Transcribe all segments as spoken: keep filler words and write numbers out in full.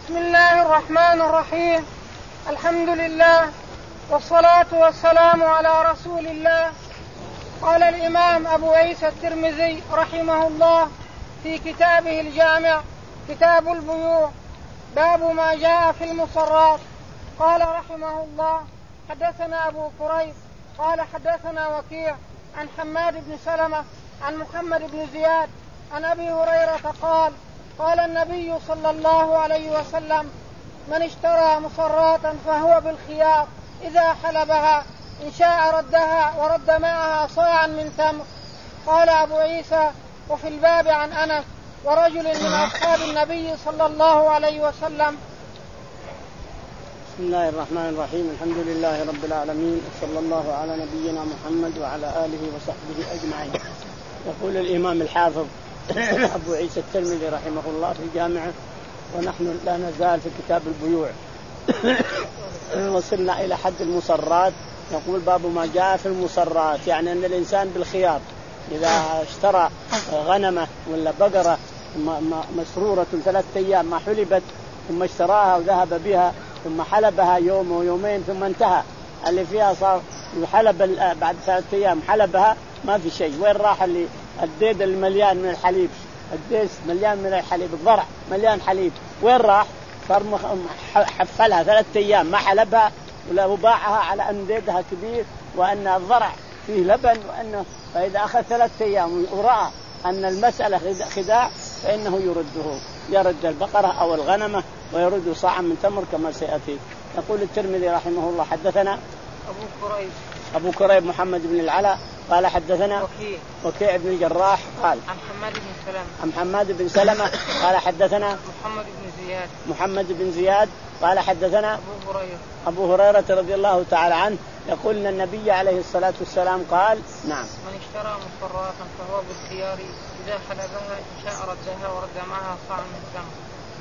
بسم الله الرحمن الرحيم. الحمد لله والصلاة والسلام على رسول الله. قال الإمام أبو عيسى الترمذي رحمه الله في كتابه الجامع كتاب البيوع باب ما جاء في المصرات. قال رحمه الله حدثنا أبو كريب قال حدثنا وكيع عن حماد بن سلمة عن محمد بن زياد عن أبي هريرة قال قال النبي صلى الله عليه وسلم من اشترى مصراتا فهو بالخيار إذا حلبها إن شاء ردها ورد معها صاعا من تمر. قال أبو عيسى وفي الباب عن أنس ورجل من أصحاب النبي صلى الله عليه وسلم. بسم الله الرحمن الرحيم. الحمد لله رب العالمين وصلى الله على نبينا محمد وعلى آله وصحبه أجمعين. يقول الإمام الحافظ أبو عيسى الترمذي رحمه الله في جامعه ونحن لا نزال في كتاب البيوع وصلنا إلى حد المصرات. يقول باب ما جاء في المصرات يعني أن الإنسان بالخيار إذا اشترى غنمة ولا بقرة مسرورة ثلاثة أيام ما حلبت ثم اشتراها وذهب بها ثم حلبها يوم ويومين ثم انتهى اللي فيها صار حلب بعد ثلاثة أيام حلبها ما في شيء. وين راح اللي الديد المليان من الحليب الديس مليان من الحليب الضرع مليان حليب وين راح؟ صار حفلها ثلاثة أيام ما حلبها ولا باعها على أن ديدها كبير وأن الضرع فيه لبن وأنه فإذا أخذ ثلاثة أيام ورأى أن المسألة خداع فإنه يرده يرد البقرة أو الغنمة ويرد صاعا من تمر كما سيأتي. يقول الترمذي رحمه الله حدثنا أبو كريب أبو كريب محمد بن العلاء قال حدثنا وكيع وكيع بن الجراح قال عن حماد بن سلمة عن حماد بن سلمة قال حدثنا محمد بن زياد محمد بن زياد قال حدثنا أبو هريرة أبو هريرة رضي الله تعالى عنه يقول أن النبي عليه الصلاة والسلام قال نعم من اشترى مصراتا فهو بالخيار إذا حلبها إن شاء ردها ورد معها صاع من تمر.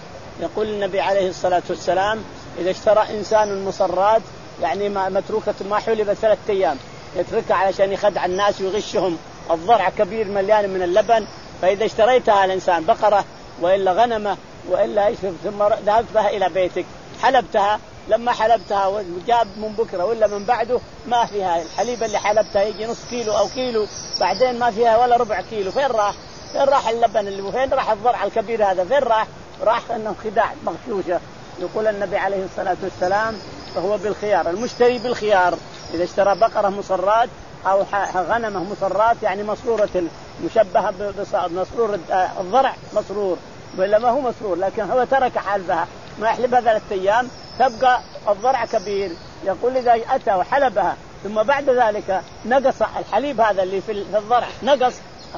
يقول النبي عليه الصلاة والسلام إذا اشترى إنسان مصرات يعني متروكة ما حلبت ثلاثة أيام يتركها علشان يخدع الناس ويغشهم الضرع كبير مليان من اللبن فإذا اشتريتها الإنسان بقرة وإلا غنمة وإلا إيش ثم ذهبت بها إلى بيتك حلبتها لما حلبتها وجاب من بكرة ولا من بعده ما فيها الحليب اللي حلبتها يجي نص كيلو أو كيلو بعدين ما فيها ولا ربع كيلو فين راح؟ فين راح اللبن اللي فين راح الضرع الكبير هذا فين راح؟ راح إنه خداع مغشوشة. يقول النبي عليه الصلاة والسلام فهو بالخيار المشتري بالخيار إذا اشترى بقرة مصرات أو غنمة مصرات يعني مسرورة مشبهة بمسرور الضرع مسرور ولا ما هو مسرور لكن هو ترك حلبها ما يحلبها ثلاثة أيام تبقى الضرع كبير. يقول إذا أتى وحلبها ثم بعد ذلك نقص الحليب هذا اللي في الضرع نقص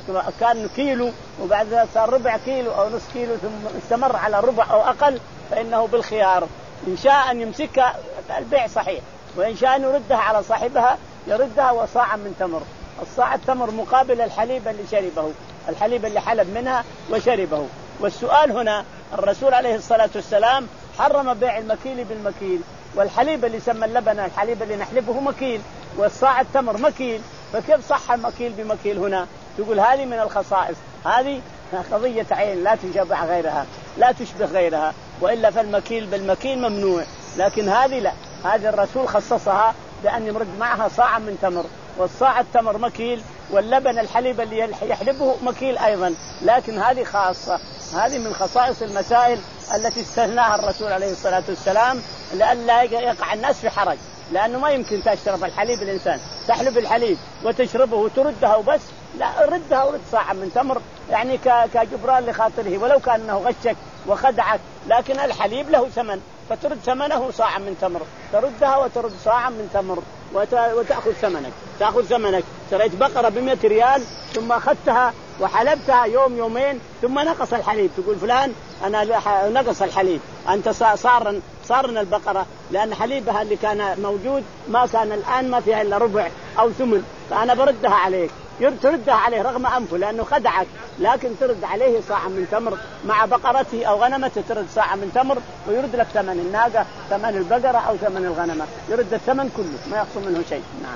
كان كيلو وبعد ذلك صار ربع كيلو أو نص كيلو ثم استمر على ربع أو أقل فإنه بالخيار إن شاء أن يمسكها البيع صحيح وإن شاء أن يردها على صاحبها يردها وصاعا من تمر. الصاع التمر مقابل الحليب اللي شربه الحليب اللي حلب منها وشربه. والسؤال هنا الرسول عليه الصلاة والسلام حرم بيع المكيل بالمكيل والحليب اللي سمى اللبن الحليب اللي نحلبه مكيل والصاع التمر مكيل فكيف صح المكيل بمكيل هنا؟ تقول هذه من الخصائص هذه قضية عين لا تشبه غيرها لا تشبه غيرها وإلا فالمكيل بالمكيل ممنوع لكن هذه لا هذه الرسول خصصها بأن يمرد معها صاع من تمر والصاع التمر مكيل واللبن الحليب اللي يحلبه مكيل أيضا لكن هذه خاصة هذه من خصائص المسائل التي استثناها الرسول عليه الصلاة والسلام لئلا يقع الناس في حرج لأنه ما يمكن تشرب الحليب الإنسان تحلب الحليب وتشربه وتردها وبس لا ردها ورد صاع من تمر يعني كجبران لخاطره ولو كان أنه غشك وخدعك لكن الحليب له ثمن فترد ثمنه صاع من تمر تردها وترد صاع من تمر وتأخذ ثمنك تأخذ ثمنك. شريت بقرة بمئة ريال ثم أخذتها وحلبتها يوم يومين ثم نقص الحليب تقول فلان أنا نقص الحليب أنت صار صارنا البقرة لأن حليبها اللي كان موجود ما كان الآن ما فيها إلا ربع أو ثمن فأنا بردها عليك تردها عليه رغم أنفه لأنه خدعك لكن ترد عليه صاع من تمر مع بقرته أو غنمته ترد صاع من تمر ويرد لك ثمن الناقة ثمن البقرة أو ثمن الغنمة يرد الثمن كله ما يخصم منه شيء. نعم.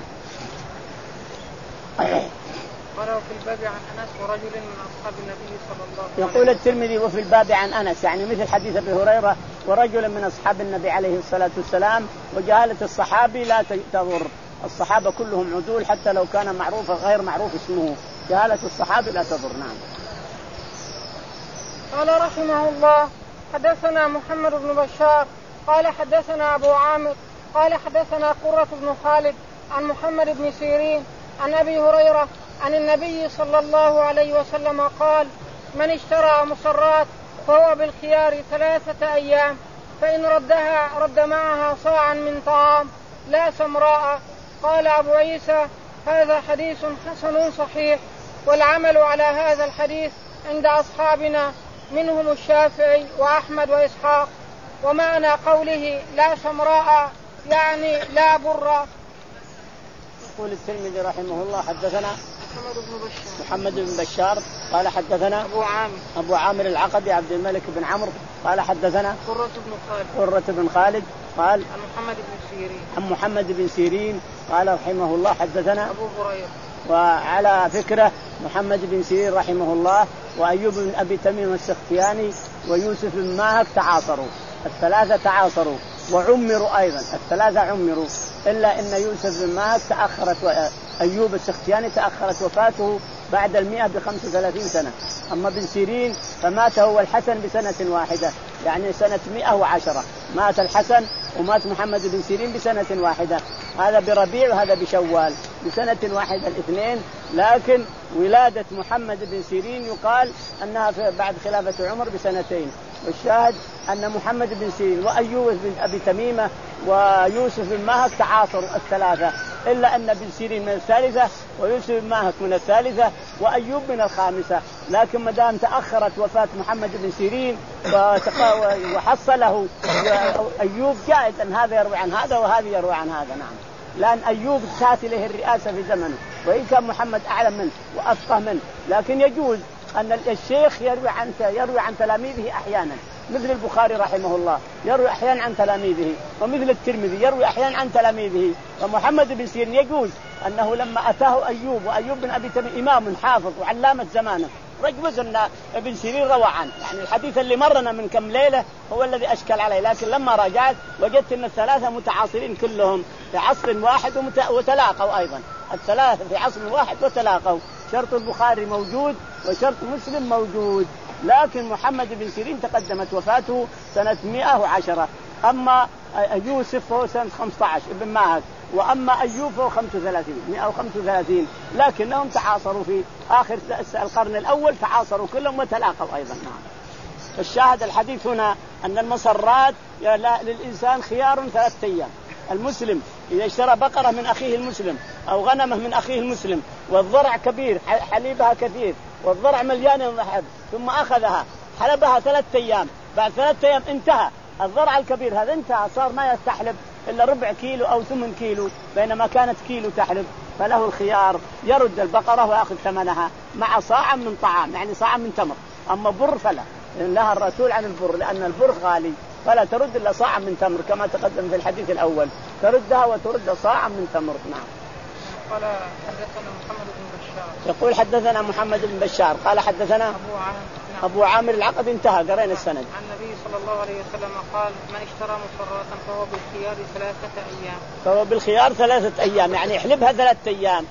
قالوا في الباب عن أنس ورجل من أصحاب النبي صلى الله عليه وسلم. يقول الترمذي وفي الباب عن أنس يعني مثل حديث أبي هريرة ورجلا من أصحاب النبي عليه الصلاة والسلام. وجهالة الصحابي لا تضر، الصحابة كلهم عدول حتى لو كان معروف غير معروف اسمه، جهالة الصحابي لا تضر. نعم. قال رحمه الله: حدثنا محمد بن بشار قال حدثنا أبو عامر قال حدثنا قرة بن خالد عن محمد بن سيرين عن أبي هريرة عن النبي صلى الله عليه وسلم قال: من اشترى مصرات فهو بالخيار ثلاثة أيام، فإن ردها رد معها صاعا من طعام لا سمراء. قال أبو عيسى: هذا حديث حسن صحيح، والعمل على هذا الحديث عند أصحابنا منهم الشافعي وأحمد وإسحاق. ومعنى قوله لا سمراء يعني لا برا. يقول الترمذي رحمه الله: حدثنا محمد بن بشار محمد بن بشار قال حدثنا أبو عامر أبو عامر العقدي عبد الملك بن عمرو قال حدثنا قرة بن خالد قرة بن خالد قال عن محمد بن سيرين عن محمد بن سيرين قال رحمه الله: حدثنا أبو هريرة. وعلى فكرة محمد بن سيرين رحمه الله وأيوب بن أبي تميم السختياني ويوسف بن ماهك تعاصروا، الثلاثة تعاصروا وعمروا أيضا، الثلاثة عمروا، إلا أن يوسف بن ماهك تأخرت وأيوب السختياني تأخرت وفاته بعد المئة بخمس وثلاثين سنة. أما بن سيرين فمات هو الحسن بسنة واحدة، يعني سنة مئة وعشرة مات الحسن ومات محمد بن سيرين بسنة واحدة، هذا بربيع وهذا بشوال بسنة واحدة الاثنين. لكن ولادة محمد بن سيرين يقال أنها بعد خلافة عمر بسنتين. والشاهد أن محمد بن سيرين وأيوب بن أبي تميمة ويوسف بن ماهك تعاصروا الثلاثة، إلا أن بن سيرين من الثالثة ويوسف بن ماهك من الثالثة وأيوب من الخامسة. لكن ما دام تأخرت وفاة محمد بن سيرين وحصله أيوب جائز أن هذا يروي عن هذا وهذا يروي عن هذا. نعم، لأن أيوب سات له الرئاسة في زمنه، وإن كان محمد أعلم منه وأفقه منه، لكن يجوز أن الشيخ يروي عن يروي عن تلاميذه أحيانا، مثل البخاري رحمه الله يروي أحيانا عن تلاميذه، ومثل الترمذي يروي أحيانا عن تلاميذه. ومحمد بن سيرين يجوز أنه لما أتاه أيوب وأيوب بن أبي تميم إمام حافظ وعلامة زمانه، رجوز أن ابن سيرين روى عنه، يعني الحديث اللي مرنا من كم ليلة هو الذي أشكل عليه. لكن لما راجعت وجدت أن الثلاثة متعاصرين كلهم في عصر واحد وتلاقوا أيضا، الثلاثة في عصر واحد وتلاقوا. شرط البخاري موجود وشرط مسلم موجود، لكن محمد بن سيرين تقدمت وفاته سنة مئة وعشرة، أما يوسف فهو سنة خمسة عشر ابن ماهك، وأما أيوب فهو خمسة وثلاثين مئة وخمسة وثلاثين، لكنهم تعاصروا في آخر القرن الأول، تعاصروا كلهم وتلاقوا أيضا. نعم. الشاهد الحديث هنا أن المصرات للإنسان خيار ثلاثة أيام. المسلم إذا اشترى بقرة من أخيه المسلم أو غنمه من أخيه المسلم والضرع كبير حليبها كثير والضرع مليان ذهب، ثم أخذها حلبها ثلاثة أيام، بعد ثلاثة أيام انتهى الضرع الكبير هذا، انتهى صار ما يستحلب إلا ربع كيلو أو ثمن كيلو بينما كانت كيلو تحلب، فله الخيار يرد البقرة ويأخذ ثمنها مع صاع من طعام، يعني صاع من تمر. أما بر فلا، لها الرسول عن البر لأن البر غالي، فلا ترد إلا صاع من تمر كما تقدم في الحديث الأول، تردها وترد صاع من تمر. نعم. قال حدثنا محمد بن بشار يقول حدثنا محمد بن بشار قال حدثنا أبو عامر أبو عامر العقد، انتهى قرينا السند. عن النبي صلى الله عليه وسلم قال: من اشترى مصرات فهو بالخيار ثلاثة أيام فهو بالخيار ثلاثة أيام، يعني يحلبها ثلاثة أيام،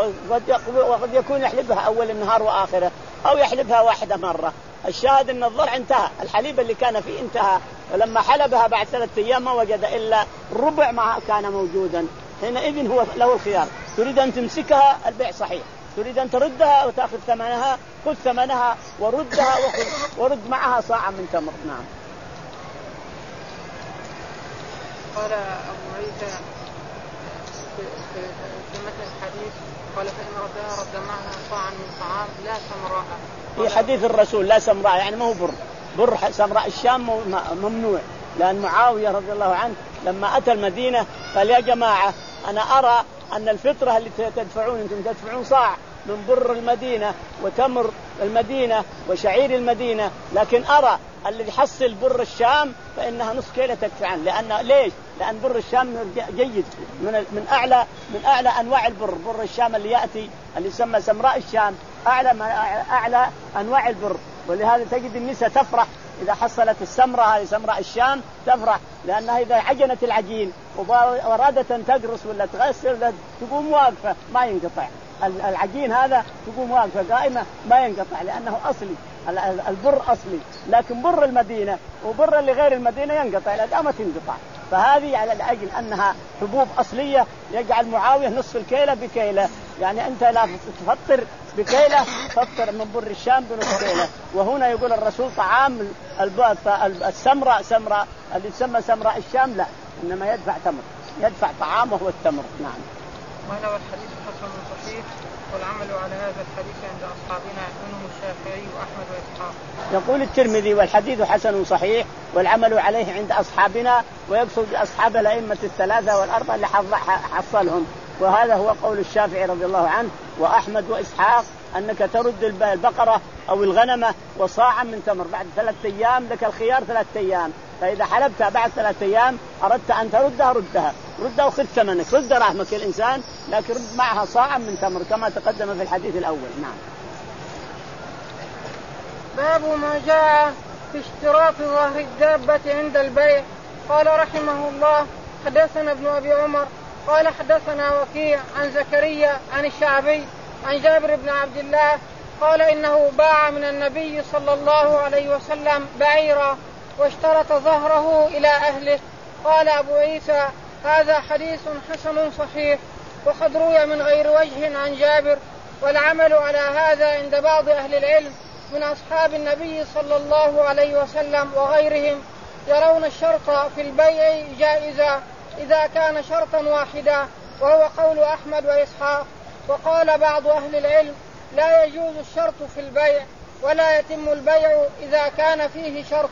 وقد يكون يحلبها أول النهار وآخره أو يحلبها واحدة مرة. الشاهد أن الضرع انتهى، الحليب اللي كان فيه انتهى، ولما حلبها بعد ثلاثة أيام ما وجد إلا ربع ما كان موجودا، حينئذ هو له الخيار. تريد أن تمسكها البيع صحيح، تريد أن تردها وتأخذ ثمنها خذ ثمنها وردها ورد معها صاع من تمر. نعم. قال أبو عيسى في مثل الحديث قال: فإن ردها رد معها صاعا من طعام لا سمراء. في حديث الرسول لا سمراء يعني ما هو بر، بر سمراء الشام ممنوع، لأن معاوية رضي الله عنه لما أتى المدينة قال: يا جماعة أنا أرى أن الفطرة اللي تدفعون أنتم تدفعون صاع من بر المدينة وتمر المدينة وشعير المدينة، لكن أرى الذي يحصل بر الشام فإنها نصف كيلة تدفعون. لأن ليش؟ لأن بر الشام جيد من من أعلى من أعلى أنواع البر، بر الشام اللي يأتي اللي يسمى سمراء الشام أعلى أعلى أنواع البر، ولهذا تجد النساء تفرح إذا حصلت السمرة هذه سمرة الشام تفرح، لأنها إذا عجنت العجين وأرادت أن تقرص ولا تغسل تقوم واقفة ما ينقطع، العجين هذا تقوم واقفة قائمة ما ينقطع لأنه أصلي، البر أصلي. لكن بر المدينة وبر اللي غير المدينة ينقطع لا ما تنقطع. فهذه على أجل أنها حبوب أصلية يجعل معاوية نصف الكيلة بكيلة، يعني أنت لا تفطر بكيلة فطر من بر الشام بنصف كيلة. وهنا يقول الرسول طعام السمرة سمرة اللي تسمى سمرة الشام لا، إنما يدفع تمر، يدفع طعامه هو التمر. نعم. وهذا الحديث حسن صحيح، والعمل على هذا الحديث عند أصحابنا منهم الشافعي وأحمد وإسحاق. يقول الترمذي والحديث حسن صحيح والعمل عليه عند أصحابنا، ويقصد أصحاب الأئمة الثلاثة والأربعة اللي حصلهم، وهذا هو قول الشافعي رضي الله عنه وأحمد وإسحاق، أنك ترد البقرة أو الغنمة وصاعا من تمر بعد ثلاثة أيام، لك الخيار ثلاثة أيام، فإذا حلبتها بعد ثلاثة أيام أردت أن تردها ردها ردها وخذ ثمنك، رد رحمك الإنسان، لكن رد معها صاعا من تمر كما تقدم في الحديث الأول. نعم. باب ما جاء في اشتراط ظهر الدابة عند البيع. قال رحمه الله حدثنا ابن أبي عمر قال حدثنا وكيع عن زكريا عن الشعبي عن جابر بن عبد الله قال إنه باع من النبي صلى الله عليه وسلم بعيرا واشترط ظهره إلى أهله. قال أبو عيسى هذا حديث حسن صحيح، وقد روي من غير وجه عن جابر، والعمل على هذا عند بعض أهل العلم من أصحاب النبي صلى الله عليه وسلم وغيرهم، يرون الشرط في البيع جائزا إذا كان شرطا واحدا، وهو قول أحمد وإسحاق. وقال بعض أهل العلم لا يجوز الشرط في البيع ولا يتم البيع إذا كان فيه شرط.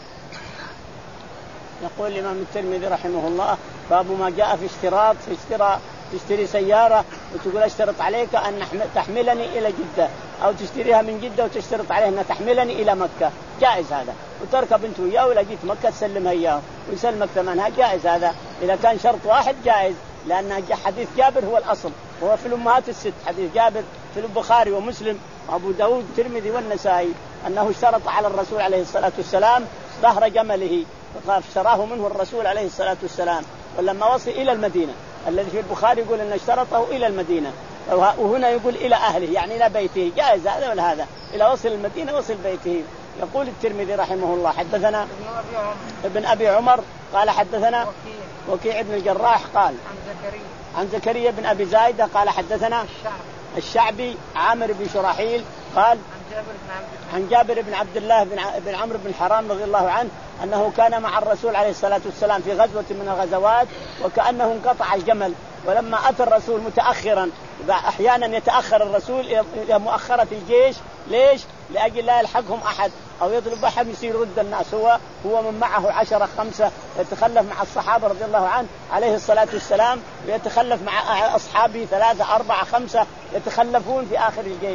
يقول الإمام الترمذي رحمه الله باب ما جاء في اشتراط في اشتراء تشتري سيارة وتقول اشترط عليك أن تحملني إلى جدة، أو تشتريها من جدة وتشترط عليه أن تحملني إلى مكة، جائز هذا، وتركب أنت وياه ولا جيت مكة تسلمها إياه ويسلمك ثمنها، جائز هذا إذا كان شرط واحد جائز، لأن حديث جابر هو الأصل، وهو في الأمهات الست، حديث جابر في البخاري ومسلم وأبو داود والترمذي والنسائي أنه اشترط على الرسول عليه الصلاة والسلام ظهر جمله فاشتراه منه الرسول عليه الصلاة والسلام، ولما وصل إلى المدينة الذي في البخاري يقول أن اشترطه إلى المدينة، وهنا يقول إلى أهله يعني إلى بيته، جائز هذا ولا هذا، إلى وصل المدينة وصل بيته. يقول الترمذي رحمه الله حدثنا ابن أبي عمر قال حدثنا وكيع بن الجراح قال عن زكريا عن زكريا بن أبي زايدة قال حدثنا الشعبي عامر بن شراحيل قال عن جابر بن عبد الله بن عمرو بن حرام رضي الله عنه أنه كان مع الرسول عليه الصلاة والسلام في غزوة من الغزوات وكأنه انقطع الجمل، ولما أتى الرسول متأخرا، أحيانا يتأخر الرسول إلى مؤخرة الجيش، ليش؟ لأجل لا يلحقهم أحد أو يطلب أحد يصير رد الناس، هو هو من معه عشرة خمسة يتخلف مع الصحابة رضي الله عنه عليه الصلاة والسلام، ويتخلف مع أصحابه ثلاثة أربعة خمسة يتخلفون في آخر الجيش،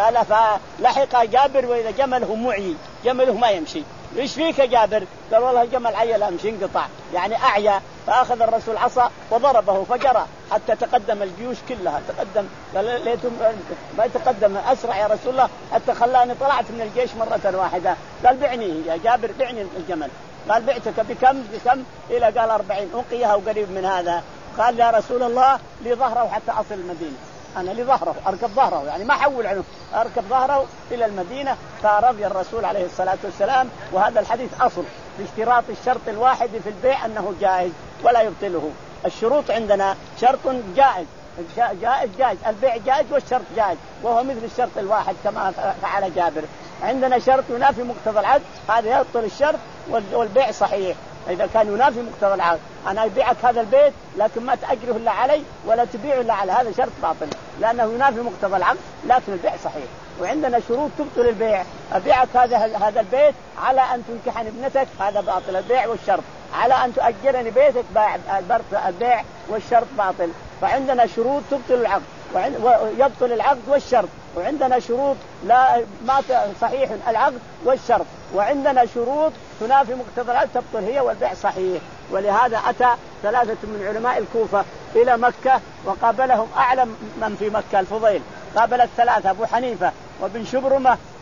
فلحق جابر وإذا جمله معي، جمله ما يمشي، إيش فيك يا جابر؟ قال والله جمل عيل أمشي انقطع يعني أعيا، فأخذ الرسول عصا وضربه فجرى حتى تقدم الجيوش كلها، تقدم قال ليتم ما يتقدم أسرع يا رسول الله حتى خلاني طلعت من الجيش مرة واحدة. قال بعني يا جابر بعني الجمل، قال بعتك بكم بكم؟ إلى قال أربعين أوقيها وقريب من هذا. قال يا رسول الله لي ظهره حتى أصل المدينة، أنا لي ظهره أركب ظهره يعني ما حول عنه، أركب ظهره إلى المدينة، فرضي الرسول عليه الصلاة والسلام. وهذا الحديث أصل باشتراط الشرط الواحد في البيع أنه جائز ولا يبطله. الشروط عندنا شرط جائز جائز جائز البيع جائز والشرط جائز، وهو مثل الشرط الواحد كما فعل جابر. عندنا شرط ينافي مقتضى العقد، هذا يبطل الشرط والبيع صحيح إذا كان ينافي مقتضى العقد، أنا أبيعك هذا البيت لكن ما تأجره إلا علي ولا تبيعه إلا على هذا شرط باطل لأنه ينافي مقتضى العقد، لكن البيع صحيح. وعندنا شروط تبطل البيع، أبيعك هذا هذا البيت على أن تنكحني ابنتك، هذا باطل البيع والشرط، على أن تؤجرني بيتك البيع والشرط باطل. فعندنا شروط تبطل العقد ويبطل العقد والشرط، وعندنا شروط لا ما صحيح العقد والشرط، وعندنا شروط تنافي مقتضى العقد تبطل هي والبيع صحيح. ولهذا أتى ثلاثة من علماء الكوفة إلى مكة وقابلهم أعلم من في مكة الفضيل، قابل الثلاثة أبو حنيفة وابن شبرمة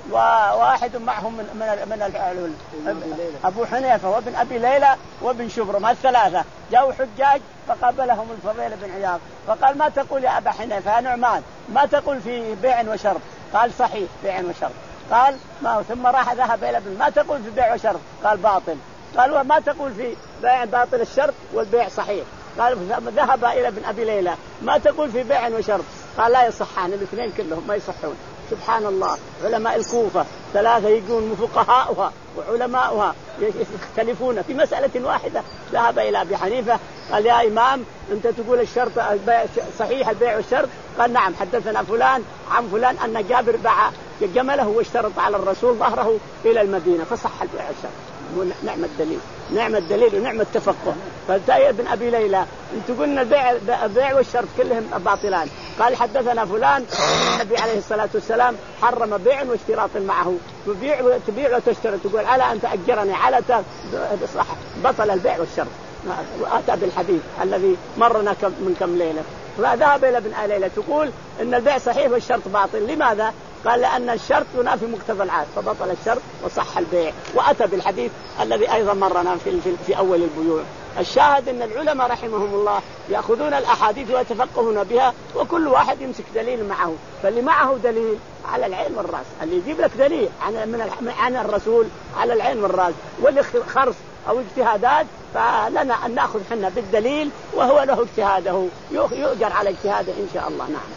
وواحد معهم من من من أبو حنيفة وابن أبي ليلى وابن شبرم، الثلاثة جاءوا حجاج فقابلهم الفضيل بن عياض فقال ما تقول يا أبا حنيفة يا نعمان ما تقول في بيع وشرط؟ قال صحيح بيع وشرط. قال ما ثم راح ذهب إلى ابن ما تقول في بيع وشرط؟ قال باطل. قال وما تقول في بيع باطل الشرط والبيع صحيح؟ قال ذهب إلى ابن أبي ليلى ما تقول في بيع وشرط؟ قال لا يصحان الاثنين كلهم ما يصحون. سبحان الله، علماء الكوفة ثلاثة يجون فقهاؤها وعلماؤها يختلفون في مسألة واحدة. ذهب إلى أبي حنيفة قال يا إمام أنت تقول الشرط البيع صحيح البيع والشرط؟ قال نعم حدثنا فلان عن فلان أن جابر باع جمله واشترط على الرسول ظهره إلى المدينة فصح البيع والشرط. نعم الدليل نعم الدليل ونعم التفقه. فالتأي ابن أبي ليلى أنت قلنا البيع البيع والشرط كلهم باطلان. قال حدثنا فلان النبي عليه الصلاة والسلام حرم بيع واشتراط معه، تبيع وتبيع وتشترط تقول على أن تأجرني على صح بطل البيع والشرط. وأتى بالحديث الذي مرنا من كم ليلة. فذهب إلى ابن أبي ليلى تقول إن البيع صحيح والشرط باطل. لماذا؟ قال لأن الشرط ينافي مقتضى العادة فبطل الشرط وصح البيع. وأتى بالحديث الذي أيضا مرنا في, في, في أول البيوع. الشاهد أن العلماء رحمهم الله يأخذون الأحاديث ويتفقهون بها وكل واحد يمسك دليل معه. فاللي معه دليل على العين والرأس، اللي يجيب لك دليل عن من عن الرسول على العين والرأس، واللي خرص أو اجتهادات فلنا أن نأخذ حنا بالدليل وهو له اجتهاده يؤجر على اجتهاده إن شاء الله. نعم.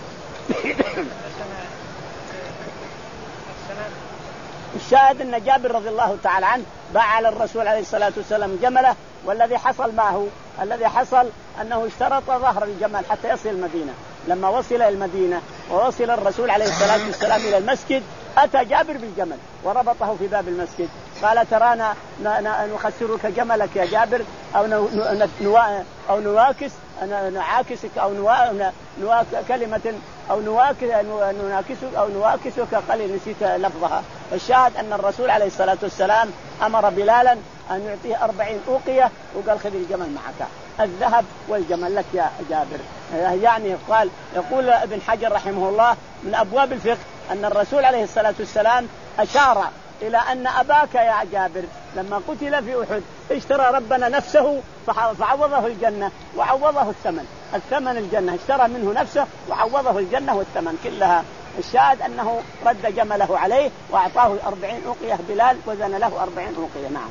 الشاهد أن جابر رضي الله تعالى عنه باع على الرسول عليه الصلاة والسلام جمله، والذي حصل معه الذي حصل أنه اشترط ظهر الجمل حتى يصل المدينة. لما وصل إلى المدينة ووصل الرسول عليه الصلاة والسلام إلى المسجد أتى جابر بالجمل وربطه في باب المسجد. قال ترانا نخسرك جملك يا جابر أو أو نواكس نعاكسك أو نوا كلمة أو نواكسك أو نواكسك قال نسيت لفظها. الشاهد أن الرسول عليه الصلاة والسلام أمر بلالا أن يعطيه أربعين أوقية وقال خذ الجمل معك، الذهب والجمل لك يا جابر. يعني قال يقول ابن حجر رحمه الله من أبواب الفقه أن الرسول عليه الصلاة والسلام أشار إلى أن أباك يا جابر لما قتل في أحد اشترى ربنا نفسه فعوضه الجنة وعوضه الثمن الثمن الجنة، اشترى منه نفسه وعوضه الجنة والثمن كلها. الشاهد أنه رد جمله عليه وأعطاه أربعين أوقية بلال وزن له أربعين أوقية. نعم.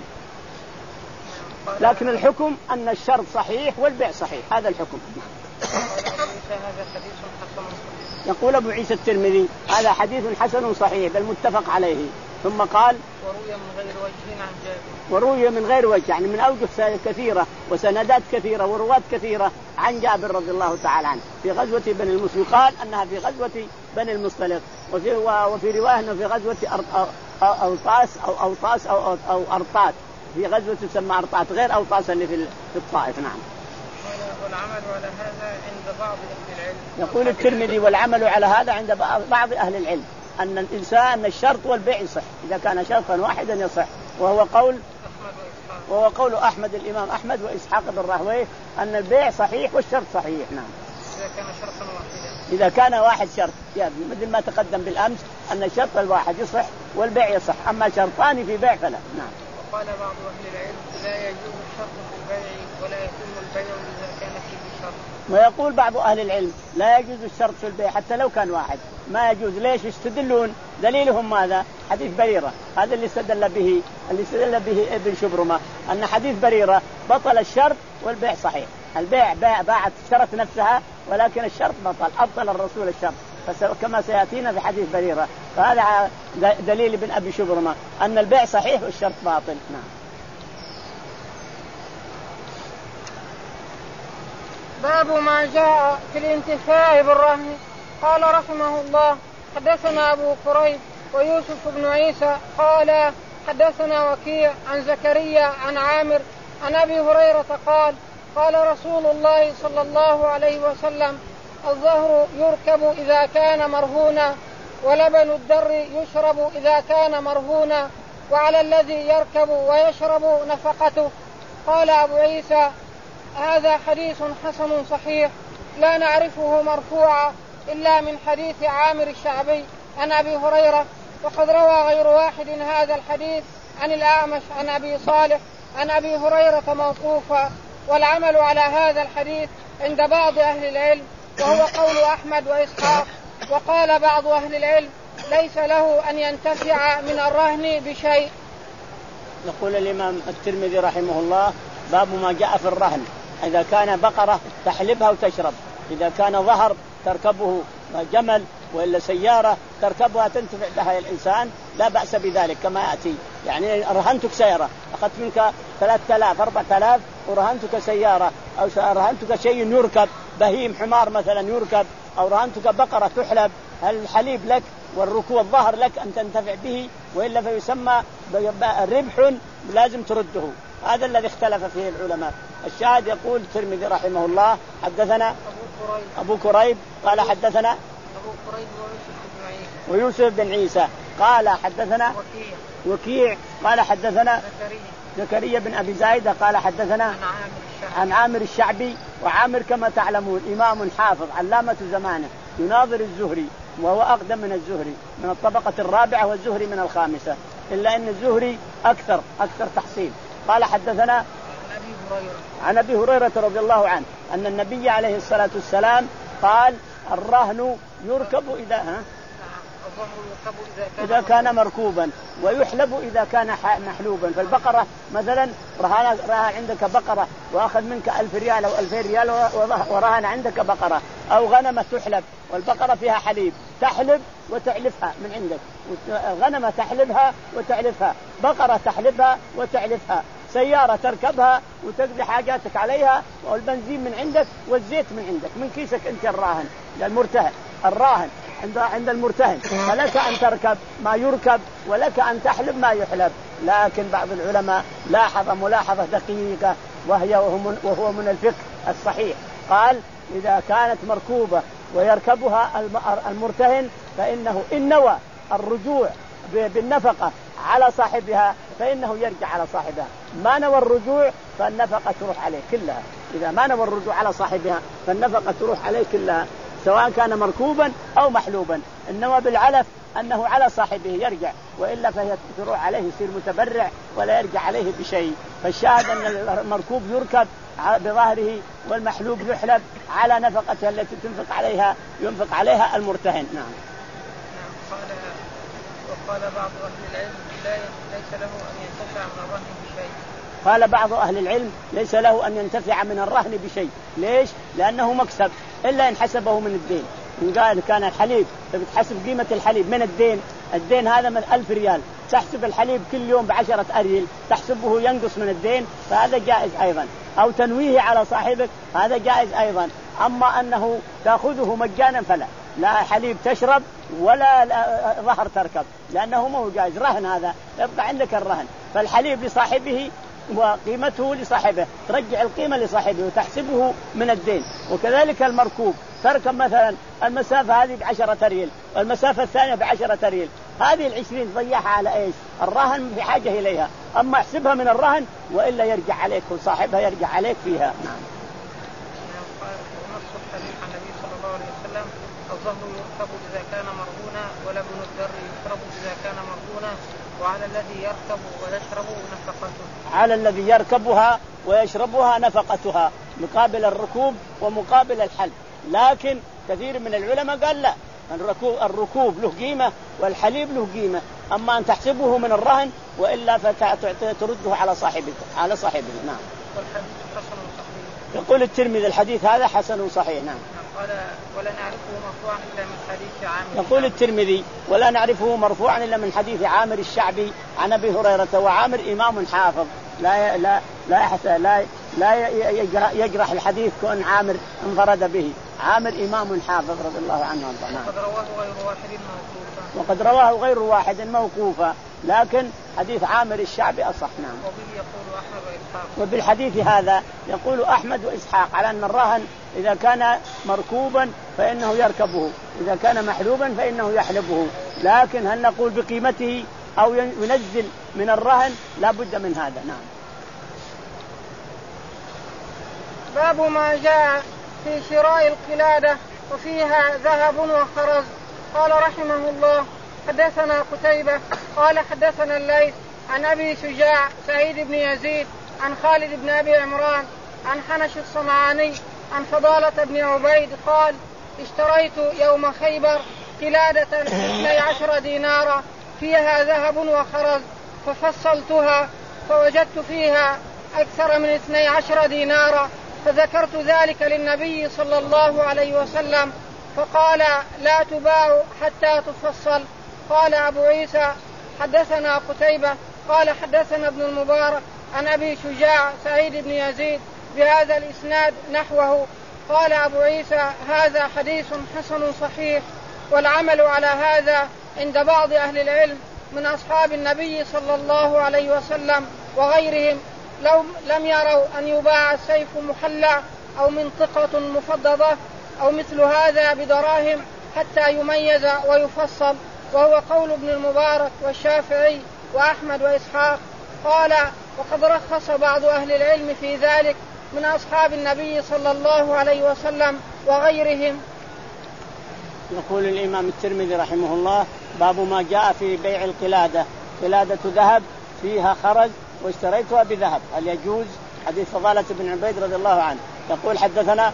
لكن الحكم أن الشرط صحيح والبيع صحيح، هذا الحكم. يقول أبو عيسى الترمذي هذا حديث حسن صحيح بل متفق عليه. ثم قال وروي من غير وجه عن جابر، وروي من غير وجه يعني من أوجه كثيرة وسندات كثيرة ورواة كثيرة عن جابر رضي الله تعالى عنه في غزوة بني المصطلق. قال أنها في غزوة بني المصطلق، وفي, وفي رواية أنه في غزوة أوطاس أو أوطاس أو, أو, أو أرطات، في غزوة تسمى أرطات غير أوطاس اللي في الطائف. نعم. والعمل على هذا عند بعض أهل العلم. يقول الترمذي والعمل على هذا عند بعض أهل العلم أن الإنسان الشرط والبيع يصح إذا كان شرطا واحدا يصح، وهو قول وهو قول أحمد الإمام أحمد وإسحاق بن راهويه أن البيع صحيح والشرط صحيح. نعم. إذا كان شرطا واحدا إذا كان واحد شرط يعني مثل ما تقدم بالأمس أن الشرط الواحد يصح والبيع يصح، أما شرطان في بيع فلا. نعم. وقال بعض أهل العلم لا يجوز الشرط في البيع ولا يتم البيع إذا كان فيه شرط. ويقول بعض أهل العلم لا يجوز الشرط في البيع حتى لو كان واحد ما يجوز. ليش؟ يستدلون دليلهم ماذا؟ حديث بريرة، هذا اللي استدل به اللي استدل به ابن شبرمة أن حديث بريرة بطل الشرط والبيع صحيح. البيع باع باعت اشترت نفسها ولكن الشرط بطل، أبطل الرسول الشرط كما سيأتينا في حديث بريرة. فهذا دليل ابن أبي شبرمة أن البيع صحيح والشرط باطل. نعم. باب ما جاء في الانتفاع بالرهن. قال رحمه الله حدثنا أبو كريب ويوسف بن عيسى قال حدثنا وكيع عن زكريا عن عامر عن أبي هريرة قال قال رسول الله صلى الله عليه وسلم الظهر يركب إذا كان مرهونا ولبن الدر يشرب إذا كان مرهونا وعلى الذي يركب ويشرب نفقته. قال أبو عيسى هذا حديث حسن صحيح لا نعرفه مرفوعا إلا من حديث عامر الشعبي عن أبي هريرة وقد روى غير واحد هذا الحديث عن الأعمش عن أبي صالح عن أبي هريرة موقوفا، والعمل على هذا الحديث عند بعض أهل العلم وهو قول أحمد وإسحاق. وقال بعض أهل العلم ليس له أن ينتفع من الرهن بشيء. يقول الإمام الترمذي رحمه الله: باب ما جاء في الرهن، إذا كان بقرة تحلبها وتشرب، إذا كان ظهر تركبه جمل وإلا سيارة تركبها تنتفع بها الإنسان لا بأس بذلك كما يأتي. يعني رهنتك سيارة أخذت منك ثلاثة آلاف أربعة آلاف ورهنتك سيارة، أو رهنتك شيء يركب بهيم حمار مثلا يركب، أو رهنتك بقرة تحلب، الحليب لك والركوب الظهر لك أن تنتفع به، وإلا فيسمى ربح لازم ترده. هذا الذي اختلف فيه العلماء. الشاهد يقول الترمذي رحمه الله: حدثنا أبو كريب قال حدثنا أبو كريب ويوسف بن عيسى قال حدثنا وكيع, وكيع قال حدثنا زكريا بن أبي زايدة قال حدثنا عن عامر الشعبي. وعامر كما تعلمون إمام حافظ علامة زمانه يناظر الزهري، وهو أقدم من الزهري من الطبقة الرابعة والزهري من الخامسة، إلا أن الزهري أكثر أكثر تحصيل. قال حدثنا عن أبي هريرة رضي الله عنه أن النبي عليه الصلاة والسلام قال: الرهن يركب إذا ها إذا كان مركوبا، ويحلب إذا كان محلوبا. فالبقرة مثلا رهن رهن عندك بقرة وأخذ منك ألف ريال أو ألفين ريال ورهن عندك بقرة، أو غنمة تحلب والبقرة فيها حليب تحلب وتعلفها من عندك، غنمة تحلبها وتعلفها، بقرة تحلبها وتعلفها، سيارة تركبها وتقضي حاجاتك عليها، والبنزين من عندك والزيت من عندك من كيسك أنت الراهن المرتهن الراهن عند عند المرتهن، فلك أن تركب ما يركب ولك أن تحلب ما يحلب. لكن بعض العلماء لاحظ ملاحظة دقيقة وهي وهو من الفقه الصحيح، قال: إذا كانت مركوبة ويركبها المرتهن فإنه إن نوى الرجوع بالنفقة على صاحبها فإنه يرجع على صاحبها، ما نوى الرجوع فالنفقة تروح عليه كلها. إذا ما نوى الرجوع على صاحبها فالنفقة تروح عليه كلها، سواء كان مركوبا أو محلوبا. النوى بالعلف أنه على صاحبه يرجع، وإلا فهي تروح عليه يصير متبرع ولا يرجع عليه بشيء. فالشاهد أن المركوب يركب بظهره والمحلوب يحلب على نفقته التي تنفق عليها ينفق عليها المرتهن. نعم. قال وقال بعض أهل العلم ليس له أن ينتفع من الرهن بشيء. قال بعض أهل العلم ليس له أن ينتفع من الرهن بشيء. ليش؟ لأنه مكسب، إلا إن حسبه من الدين. إن قال كان الحليب فبتحسب قيمة الحليب من الدين، الدين هذا من ألف ريال، تحسب الحليب كل يوم بعشرة أريل، تحسبه ينقص من الدين، فهذا جائز أيضا. أو تنويه على صاحبك هذا جائز أيضا. أما أنه تأخذه مجانا فلا، لا حليب تشرب ولا ظهر تركب، لأنه ما هو جائز. رهن هذا يبقى عندك الرهن، فالحليب لصاحبه وقيمته لصاحبه، ترجع القيمة لصاحبه وتحسبه من الدين. وكذلك المركوب، تركب مثلا المسافة هذه بعشرة ريال والمسافة الثانية بعشرة ريال، هذه العشرين تضيعها على إيش؟ الرهن بحاجة إليها، أما احسبها من الرهن وإلا يرجع عليك وصاحبها يرجع عليك فيها. نعم. ونص الحديث عن النبي صلى الله عليه وسلم: الظهر يركب إذا كان مرهونا، ولبن الدر يشرب إذا كان مرهونا، وعلى الذي يركب ويشرب نفقته. على الذي يركبها ويشربها نفقتها، مقابل الركوب ومقابل الحلب. لكن كثير من العلماء قال لا، الركوب, الركوب له قيمة والحليب له قيمة، أما أن تحسبه من الرهن وإلا فترده على صاحبه على صاحبه. نعم. والحديث حسن صحيح. يقول الترمذي الحديث هذا حسن صحيح. نعم. قال: ولا نعرفه مرفوعا إلا من حديث عامر. يقول الترمذي: ولا نعرفه مرفوعا إلا من حديث عامر الشعبي عن أبي هريرة. وعامر إمام حافظ لا لا لا لا لا يجرح الحديث كون عامر انفرد به. عامر إمام حافظ رضي الله عنه. وقد رواه غير واحد موقوفا. وقد رواه غير واحد موقوفا، لكن حديث عامر الشعبي أصح. نعم. وبه يقول أحمد وإسحاق. وبالحديث هذا يقول أحمد وإسحاق على أن الرهن إذا كان مركوبا فإنه يركبه، إذا كان محلوبا فإنه يحلبه. لكن هل نقول بقيمته أو ينزل من الرهن؟ لا بد من هذا. نعم. باب ما جاء في شراء القلادة وفيها ذهب وخرز. قال رحمه الله: حدثنا قتيبة قال حدثنا الليث عن أبي شجاع سعيد بن يزيد عن خالد بن أبي عمران عن حنش الصنعاني عن فضالة بن عبيد قال اشتريت يوم خيبر قلادة اثني عشر دينارا فيها ذهب وخرز ففصلتها فوجدت فيها أكثر من اثني عشر دينارا فذكرت ذلك للنبي صلى الله عليه وسلم فقال لا تباع حتى تفصل. قال أبو عيسى حدثنا قتيبة قال حدثنا ابن المبارك عن أبي شجاع سعيد بن يزيد بهذا الإسناد نحوه. قال أبو عيسى هذا حديث حسن صحيح والعمل على هذا عند بعض أهل العلم من أصحاب النبي صلى الله عليه وسلم وغيرهم لو لم يروا أن يباع السيف محلى أو منطقة مفضضة أو مثل هذا بدراهم حتى يميز ويفصل، وهو قول ابن المبارك والشافعي وأحمد وإسحاق. قال وقد رخص بعض أهل العلم في ذلك من أصحاب النبي صلى الله عليه وسلم وغيرهم. يقول الإمام الترمذي رحمه الله باب ما جاء في بيع القلادة، قلادة ذهب فيها خرز واشتريتها بذهب هل يجوز؟ حديث فضالة بن عبيد رضي الله عنه يقول حدثنا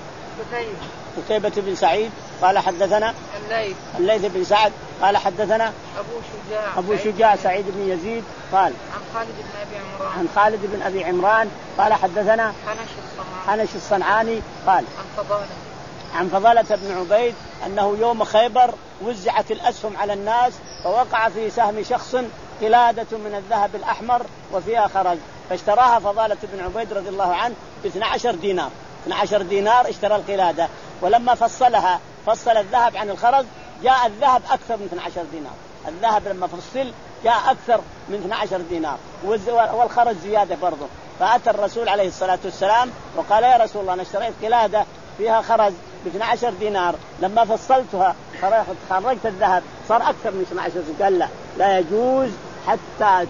قتيبة بن سعيد قال حدثنا الليث الليث بن سعد قال حدثنا أبو شجاع أبو شجاع سعيد بن يزيد قال عن خالد بن أبي عمران عن خالد بن أبي عمران قال حدثنا حنش الصنعاني, حنش الصنعاني قال عن فضالة عن فضالة بن عبيد أنه يوم خيبر وزعت الأسهم على الناس فوقع في سهم شخص قلادة من الذهب الأحمر وفيها خرز فاشتراها فضالة بن عبيد رضي الله عنه باثني عشر دينار اثني عشر دينار اشترى القلادة، ولما فصلها فصل الذهب عن الخرز جاء الذهب أكثر من اثني عشر دينار، الذهب لما فصل جاء أكثر من اثني عشر دينار والخرز زيادة برضه. فأتى الرسول عليه الصلاة والسلام وقال يا رسول الله أنا اشتريت قلادة فيها خرز باثني عشر دينار لما فصلتها خرجت الذهب صار أكثر من اثني عشر. قال لا لا يجوز حتى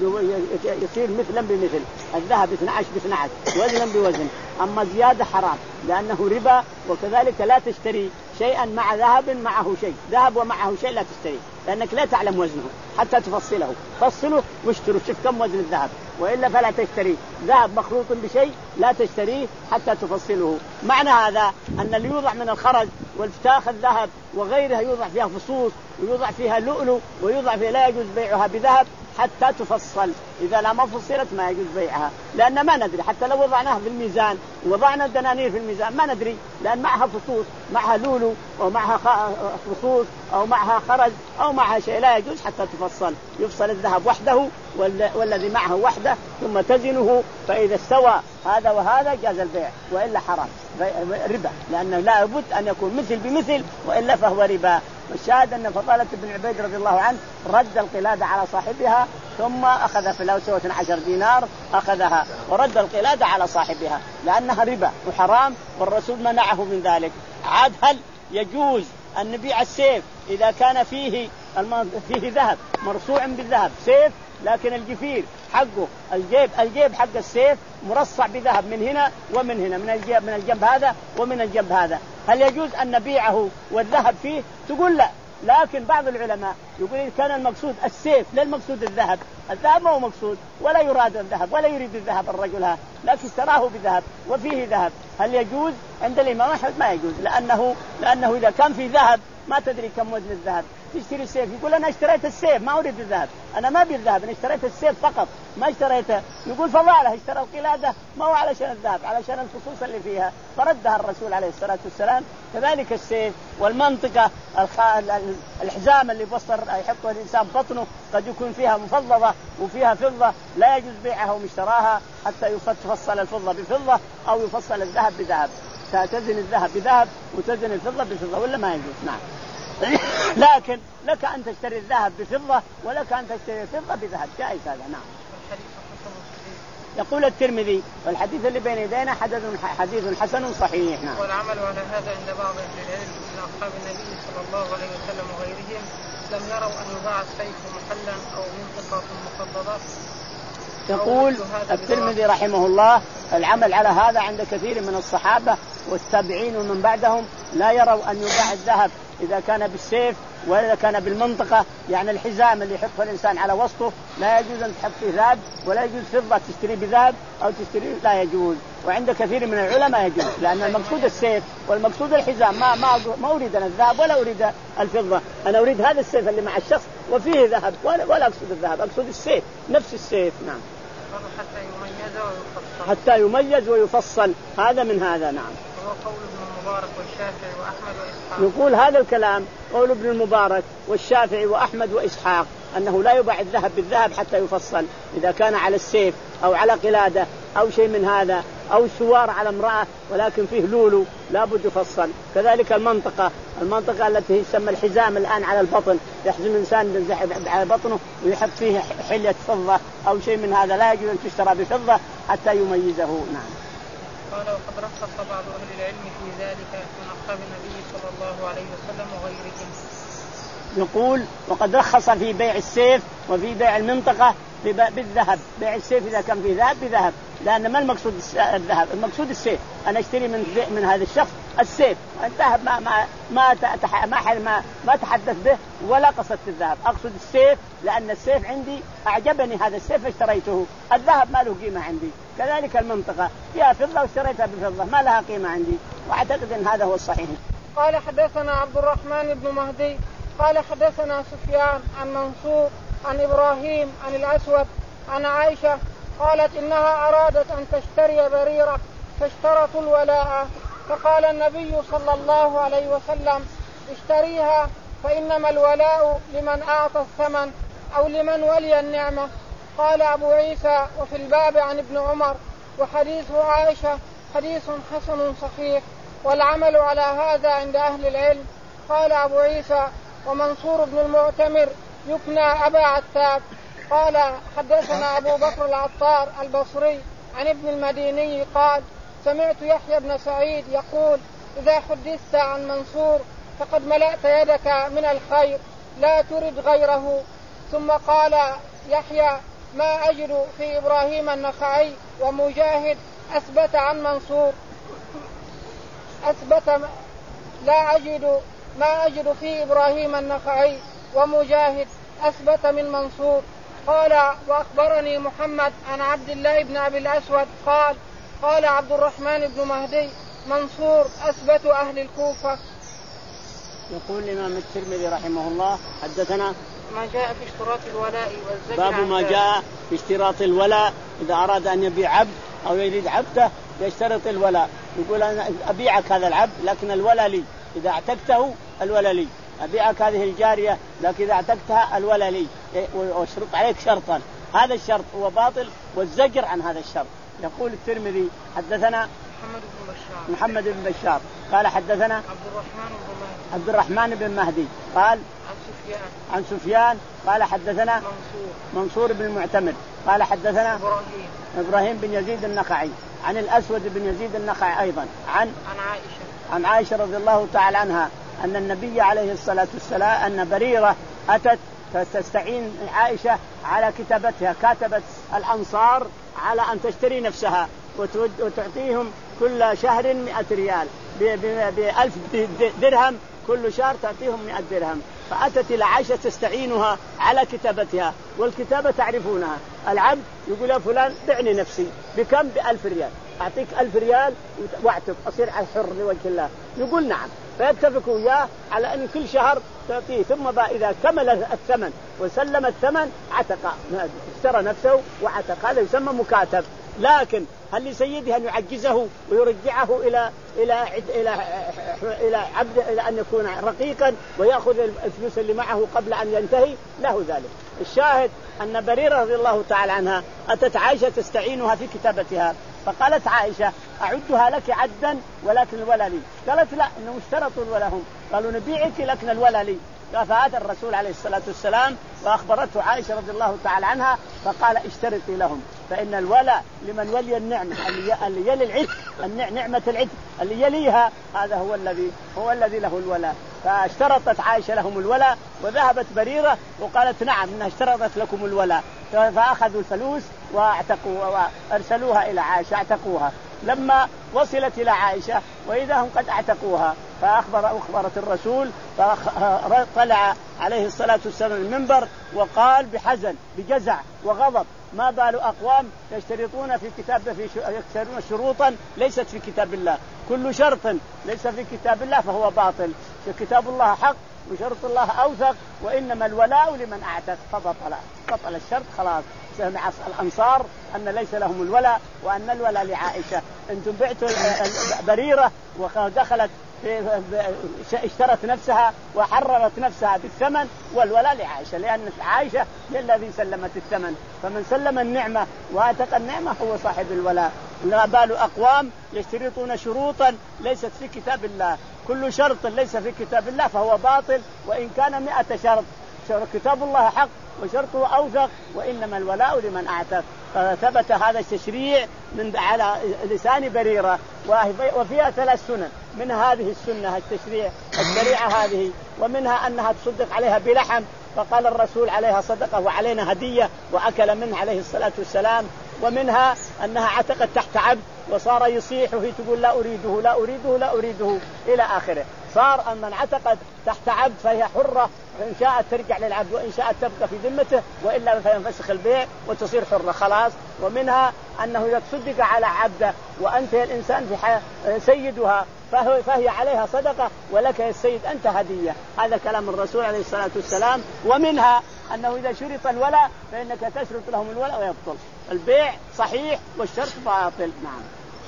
يصير مثلا بمثل، الذهب اثني عشر باثني عشر وزنا بوزن، أما زيادة حرام لأنه ربا. وكذلك لا تشتري شيئا مع ذهب معه شيء، ذهب ومعه شيء لا تشتري لأنك لا تعلم وزنه حتى تفصله، فصله واشتروا شوف كم وزن الذهب، وإلا فلا تشتري ذهب مخلوط بشيء لا تشتريه حتى تفصله. معنى هذا أن اللي يوضع من الخرز والفتاخ الذهب وغيرها يوضع فيها فصوص ويوضع فيها لؤلؤ ويوضع فيها لا يجوز بيعها بذهب حتى تفصل، إذا لا ما فصلت ما يجوز بيعها، لأن ما ندري حتى لو وضعناها في الميزان ووضعنا الدنانير في الميزان ما ندري، لأن معها فصوص معها لولو أو معها فصوص أو معها خرز أو معها شيء لا يجوز حتى تفصل. يفصل الذهب وحده والذي معه وحده ثم تزنه، فإذا استوى هذا وهذا جاز البيع، وإلا حرام ربا، لأنه لا بد أن يكون مثل بمثل وإلا فهو ربا. والشاهد أن فضالة بن عبيد رضي الله عنه رد القلادة على صاحبها ثم أخذ في لو سوى اثني عشر دينار أخذها ورد القلادة على صاحبها لأنها ربا وحرام، والرسول منعه من ذلك. عاد هل يجوز أن نبيع السيف إذا كان فيه فيه ذهب مرصوع بالذهب سيف، لكن الجفير حقه الجيب الجيب حق السيف مرصع بذهب من هنا ومن هنا من الجيب من الجنب هذا ومن الجنب هذا، هل يجوز أن نبيعه والذهب فيه؟ تقول لا، لكن بعض العلماء يقول إذا كان المقصود السيف لا المقصود الذهب، الذهب ما هو مقصود ولا يراد الذهب ولا يريد الذهب الرجل ها، لكن اشتراه بذهب وفيه ذهب، هل يجوز؟ عند الإمام أحمد ما يجوز، لأنه لأنه إذا كان في ذهب ما تدري كم وزن الذهب، تشتري السيف يقول أنا اشتريت السيف ما أريد الذهب، أنا ما أبي الذهب أنا اشتريت السيف فقط ما اشتريته. يقول فضاله اشترى القلادة ما هو علشان الذهب علشان الفصوص اللي فيها، فردها الرسول عليه الصلاة والسلام. كذلك السيف والمنطقة الحزام اللي بصر يحطه الإنسان بطنه قد يكون فيها مفضضة وفيها فضة، لا يجوز بيعها ومشتراها حتى يفصل الفضة بفضة أو يفصل الذهب بذهب، تزن الذهب بذهب وتزن الفضة بفضة ولا ما يجوز. نعم لكن لك أن تشتري الذهب بفضة ولك أن تشتري الفضة بذهب، جائز هذا. نعم. يقول الترمذي والحديث اللي بين يدينا حديث حسن صحيح. نعم. والعمل على هذا عند بعض أهل العلم من أصحاب النبي صلى الله عليه وسلم وغيرهم لم يروا أن يباع السيف محلا أو منطقة مفضلة. يقول الترمذي رحمه الله العمل على هذا عند كثير من الصحابة والتابعين ومن بعدهم لا يروا أن يباع الذهب إذا كان بالسيف وإذا كان بالمنطقة، يعني الحزام اللي يحطه الإنسان على وسطه لا يجوز أن تحط فيه ذهب، ولا يجوز فضة تشتري بذهب أو تشتري، لا يجوز. وعند كثير من العلماء يجوز، لأن المقصود السيف والمقصود الحزام. ما ما ما أريد أنا الذهب ولا أريد الفضة، أنا أريد هذا السيف اللي مع الشخص وفيه ذهب، ولا, ولا أقصد الذهب، أقصد السيف نفس السيف. نعم. حتى يميز ويفصل. حتى يميز ويفصل، هذا من هذا. نعم. وهو قول ابن المبارك والشافعي وأحمد وإسحاق. نقول هذا الكلام قول ابن المبارك والشافعي وأحمد وإسحاق، أنه لا يباع الذهب بالذهب حتى يفصل، إذا كان على السيف أو على قلادة أو شيء من هذا، أو سوار على امرأة ولكن فيه لولو لابد يفصل. كذلك المنطقة المنطقة التي تسمى الحزام الآن على البطن، يحزم الإنسان على بطنه ويحط فيه حلية فضة أو شيء من هذا، لا يجوز أن تشترى بفضة حتى يميزه. نعم. قال وقد رخص بعض أهل العلم في ذلك من أصحاب النبي صلى الله عليه وسلم وغيرهم. يقول وقد رخص في بيع السيف وفي بيع المنطقة بالذهب. بيع السيف إذا كان فيه ذهب بذهب، لأن ما المقصود الذهب، المقصود السيف. أنا أشتري من من هذا الشخص السيف، الذهب ما ما ما ما ما, ما تحدث به ولا قصدت الذهب، أقصد السيف، لأن السيف عندي أعجبني هذا السيف اشتريته. الذهب ما له قيمة عندي. كذلك المنطقة فيها فضة واشتريتها بفضة ما لها قيمة عندي، وأعتقد أن هذا هو الصحيح. قال حدثنا عبد الرحمن بن مهدي قال حدثنا سفيان عن منصور عن إبراهيم عن الأسود عن عائشة قالت إنها أرادت أن تشتري بريرة فاشترطوا الولاء، فقال النبي صلى الله عليه وسلم اشتريها، فإنما الولاء لمن أعطى الثمن أو لمن ولي النعمة. قال أبو عيسى وفي الباب عن ابن عمر وحديث عائشة حديث حسن صحيح، والعمل على هذا عند أهل العلم. قال أبو عيسى ومنصور بن المعتمر يكنى أبا عتاب. قال حدثنا أبو بكر العطار البصري عن ابن المديني قال سمعت يحيى بن سعيد يقول إذا حدثت عن منصور فقد ملأت يدك من الخير لا ترد غيره. ثم قال يحيى ما أجد في إبراهيم النخعي ومجاهد أثبت عن منصور أثبت لا أجد ما أجد في إبراهيم النخعي ومجاهد أثبت من منصور. قال وأخبرني محمد عن عبد الله بن أبي الأسود قال قال عبد الرحمن بن مهدي منصور أثبت أهل الكوفة. يقول الإمام الترمذي رحمه الله حدثنا ما جاء في اشتراط الولاء والزجر. باب ما جاء في اشتراط الولاء، إذا أراد أن يبيع عبد أو يريد عبده يشترط الولاء، يقول أنا أبيعك هذا العبد لكن الولاء لي، إذا اعتقته الولاء لي، أبيعك هذه الجارية لكن إذا اعتقتها الولاء لي، واشرط عليك شرطا، هذا الشرط هو باطل والزجر عن هذا الشرط. يقول الترمذي حدثنا محمد بن بشار محمد بن بشار قال حدثنا عبد الرحمن بن مهدي عبد الرحمن بن مهدي قال عن سفيان عن سفيان قال حدثنا منصور منصور بن المعتمر قال حدثنا إبراهيم إبراهيم بن يزيد النخعي عن الأسود بن يزيد النخعي أيضا عن عن عائشة عن عائشة رضي الله تعالى عنها أن النبي عليه الصلاة والسلام أن بريرة أتت تستعين عائشة على كتابتها، كاتبت الأنصار على أن تشتري نفسها وتعطيهم كل شهر مئة ريال بألف درهم، كل شهر تعطيهم مئة درهم. فأتت إلى عائشة تستعينها على كتابتها، والكتابة تعرفونها، العبد يقول يا فلان بعني نفسي بكم؟ بألف ريال، أعطيك ألف ريال واعتق أصير على الحر لوجه الله، يقول نعم، فيتفقوا إياه على أن كل شهر تعطيه، ثم إذا كمل الثمن وسلم الثمن عتق، اشترى نفسه وعتق، هذا يسمى مكاتب. لكن هل لسيده أن يعجزه ويرجعه إلى إلى إلى إلى عبد إلى أن يكون رقيقا ويأخذ الفلوس اللي معه قبل أن ينتهي؟ له ذلك. الشاهد أن بريرة رضي الله تعالى عنها أتت عائشة تستعينها في كتابتها، فقالت عائشة أعدها لك عدا ولكن الولا لي. قالت لا، إنهم اشترطوا الولا هم، قالوا نبيعك لكن الولا لي. فأتى الرسول عليه الصلاة والسلام وأخبرته عائشة رضي الله تعالى عنها، فقال اشترطي لهم، فإن الولا لمن ولي النعمة اللي يلي العتق، نعمة العتق اللي يليها، هذا هو الذي هو الذي له الولا. فاشترطت عائشة لهم الولا، وذهبت بريرة وقالت نعم إنها اشترطت لكم الولا، فأخذوا الفلوس واعتقوا وأرسلوها إلى عائشة اعتقوها. لما وصلت إلى عائشة وإذا هم قد اعتقوها، فأخبر أخبرت الرسول فطلع عليه الصلاة والسلام المنبر وقال بحزن بجزع وغضب: ما بال أقوام يشترطون في كتاب في يكسرون شروطا ليست في كتاب الله، كل شرط ليس في كتاب الله فهو باطل، كتاب الله حق وشرط الله أوثق، وإنما الولاء لمن أعتق، فبطل بطل الشرط خلاص. سمع الأنصار أن ليس لهم الولاء وأن الولاء لعائشة. أنتم بعتوا بريرة ودخلت اشترت نفسها وحررت نفسها بالثمن، والولاء لعائشة لأن عائشة هي الذي سلمت الثمن، فمن سلم النعمة واتق النعمة هو صاحب الولاء. لا بال أقوام يشترطون شروطا ليست في كتاب الله، كل شرط ليس في كتاب الله فهو باطل وإن كان مئة شرط، كتاب الله حق وشرطه أوثق، وإنما الولاء لمن أعتق. فثبت هذا التشريع من على لسان بريرة، وفيها ثلاث سنن، من هذه السنة التشريع الشريعة هذه، ومنها أنها تصدق عليها بلحم، فقال الرسول عليها صدقة وعلينا هدية وأكل منه عليه الصلاة والسلام، ومنها أنها عتقت تحت عبد وصار يصيح وهي تقول لا أريده لا أريده لا أريده إلى آخره. صار أن من عتقت تحت عبد فهي حرة، إن شاءت ترجع للعبد وإن شاءت تبقى في ذمته، وإلا فينفسخ البيع وتصير حرة خلاص. ومنها أنه يتصدق على عبده وأنت الإنسان في سيدها فهي عليها صدقة ولك يا السيد أنت هدية، هذا كلام الرسول عليه الصلاة والسلام. ومنها أنه إذا شرط الولاء فإنك تشرط لهم الولاء ويبطل البيع صحيح والشرط باطل. نعم.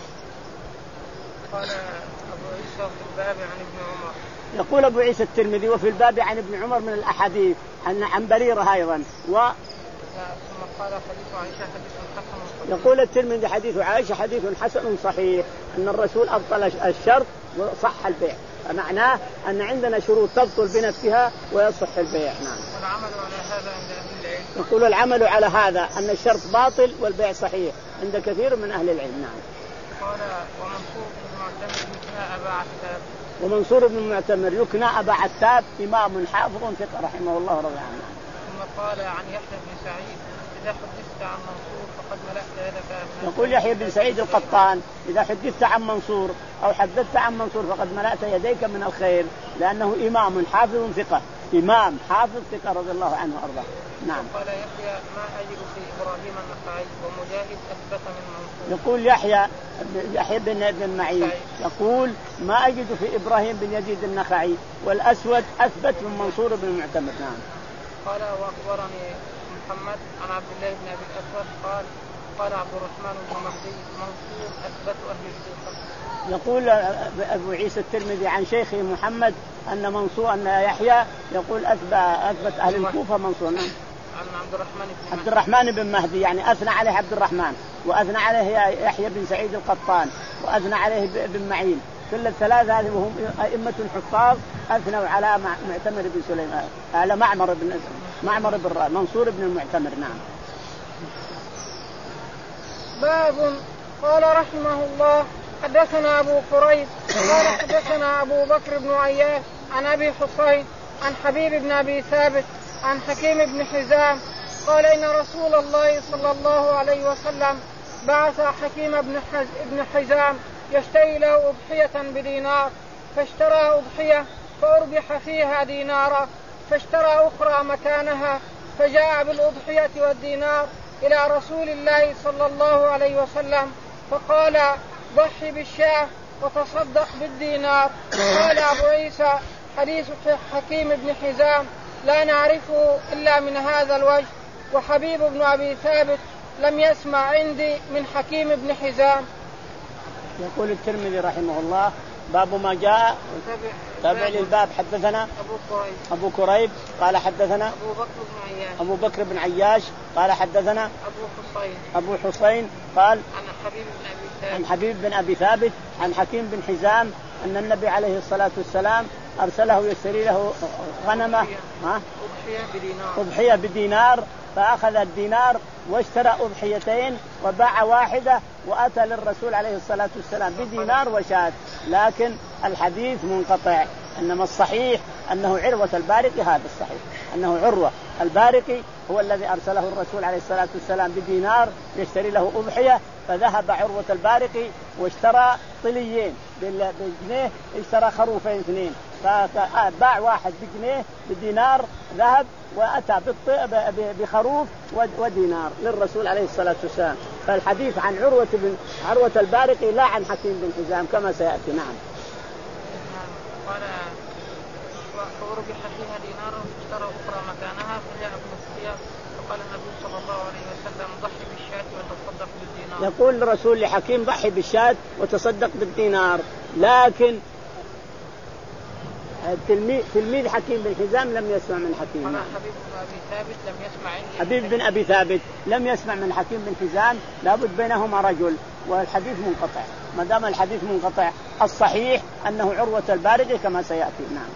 قال أبو عيسى في الباب عن ابن عمر، يقول أبو عيسى الترمذي وفي الباب عن ابن عمر من الأحاديث عن عن بريرة أيضا. و ثم قال حديث عائشة حديث حسن. يقول الترمذي حديث عائشة حديث حسن صحيح، أن الرسول أبطل الشرط وصح البيع، فمعناه أن عندنا شروط تبطل بنفسها ويصح البيع. نعم. والعمل على هذا عند أهل العلم. يقول العمل على هذا أن الشرط باطل والبيع صحيح عند كثير من أهل العلم. نعم. قال ومنصور بن المعتمر يكنى أبا عتاب. ومنصور بن المعتمر يكنى أبا عتاب إمام حافظ ثقة رحمه الله رضي عنه. ثم قال عن يحيى بن سعيد إذا حدثت عن منصور فقد ملأت يدك. يقول يحيى بن سعيد القطان إذا حدثت عن منصور أو حدثت عن منصور فقد ملأت يديك من الخير، لأنه إمام حافظ ثقة، إمام حافظ ثقة رضي الله عنه وأرضاه. نعم. قال يحيى ما أجد في إبراهيم النخعي ومجاهد أثبت من منصور. يقول يحيى يحيى بن بن معين يقول ما أجد في إبراهيم بن يزيد النخعي والأسود أثبت من منصور بن المعتمر. نعم. قال وأخبرني محمد عن عبد الله بن أبي الأسود قال قال عبد الرحمن بن مهدي منصور أثبت أهل الكوفة. يقول أبو عيسى الترمذي عن شيخه محمد أن منصور أن يحيى يقول أثبت أثبت أهل الكوفة منصور. نعم. عن عبد الرحمن بن عبد الرحمن بن مهدي يعني أثنى عليه عبد الرحمن وأثنى عليه يحيى بن سعيد القطان وأثنى عليه بن معين، كل الثلاثة هذه وهم أئمة حفاظ أثنوا على معتمر بن سليمان على معمر بن معمر بن منصور بن المعتمر. نعم. باب. قال رحمه الله حدثنا أبو قريب قال حدثنا أبو بكر بن عياش عن أبي حسين عن حبيب بن أبي ثابت عن حكيم بن حزام قال إن رسول الله صلى الله عليه وسلم بعث حكيم بن حزام يشتري له أضحية بدينار، فاشترى أضحية فأربح فيها دينارا، فاشترى أخرى مكانها، فجاء بالأضحية والدينار إلى رسول الله صلى الله عليه وسلم فقال ضحي بالشاة وتصدق بالدينار. قال أبو عيسى حديث حكيم بن حزام لا نعرفه إلا من هذا الوجه، وحبيب بن أبي ثابت لم يسمع عندي من حكيم بن حزام. يقول الترمذي رحمه الله باب ما جاء تابع للباب. حدثنا أبو كريب أبو كريب قال حدثنا أبو بكر بن عياش أبو بكر بن عياش قال حدثنا أبو حسين أبو حسين قال عن حبيب بن أبي ثابت عن حبيب بن أبي ثابت عن حكيم بن حزام أن النبي عليه الصلاة والسلام أرسله يشتري له غنمة أضحية بدينار أضحية بدينار، فأخذ الدينار واشترى أضحيتين وباع واحدة وأتى للرسول عليه الصلاة والسلام بدينار وشاة، لكن الحديث منقطع. إنما الصحيح أنه عروة البارقي، هذا الصحيح أنه عروة البارقي هو الذي أرسله الرسول عليه الصلاة والسلام بدينار يشتري له أضحية، فذهب عروة البارقي واشترى طليين بجنيه، اشترى خروفين اثنين، فباع واحد بجنيه بدينار ذهب، وأتى بخروف ودينار للرسول عليه الصلاة والسلام. فالحديث عن عروة بن عروة البارقي لا عن حكيم بن حزام كما سيأتي. نعم. قال وربح فيها دينار واشترى أخرى مكانها فجاء ابن السياق فقال النبي صلى الله عليه وسلم ضحي بالشاة وتصدق بالدينار. يقول الرسول لحكيم ضحي بالشاة وتصدق بالدينار، لكن التلميذ تلميذ حكيم بن حزام لم يسمع من حكيم. قال حبيب بن أبي ثابت لم يسمع حبيب بن أبي ثابت لم يسمع من حكيم بن حزام، لابد بينهما رجل، والحديث منقطع. ما دام الحديث منقطع الصحيح أنه عروة البارقي كما سيأتي. نعم.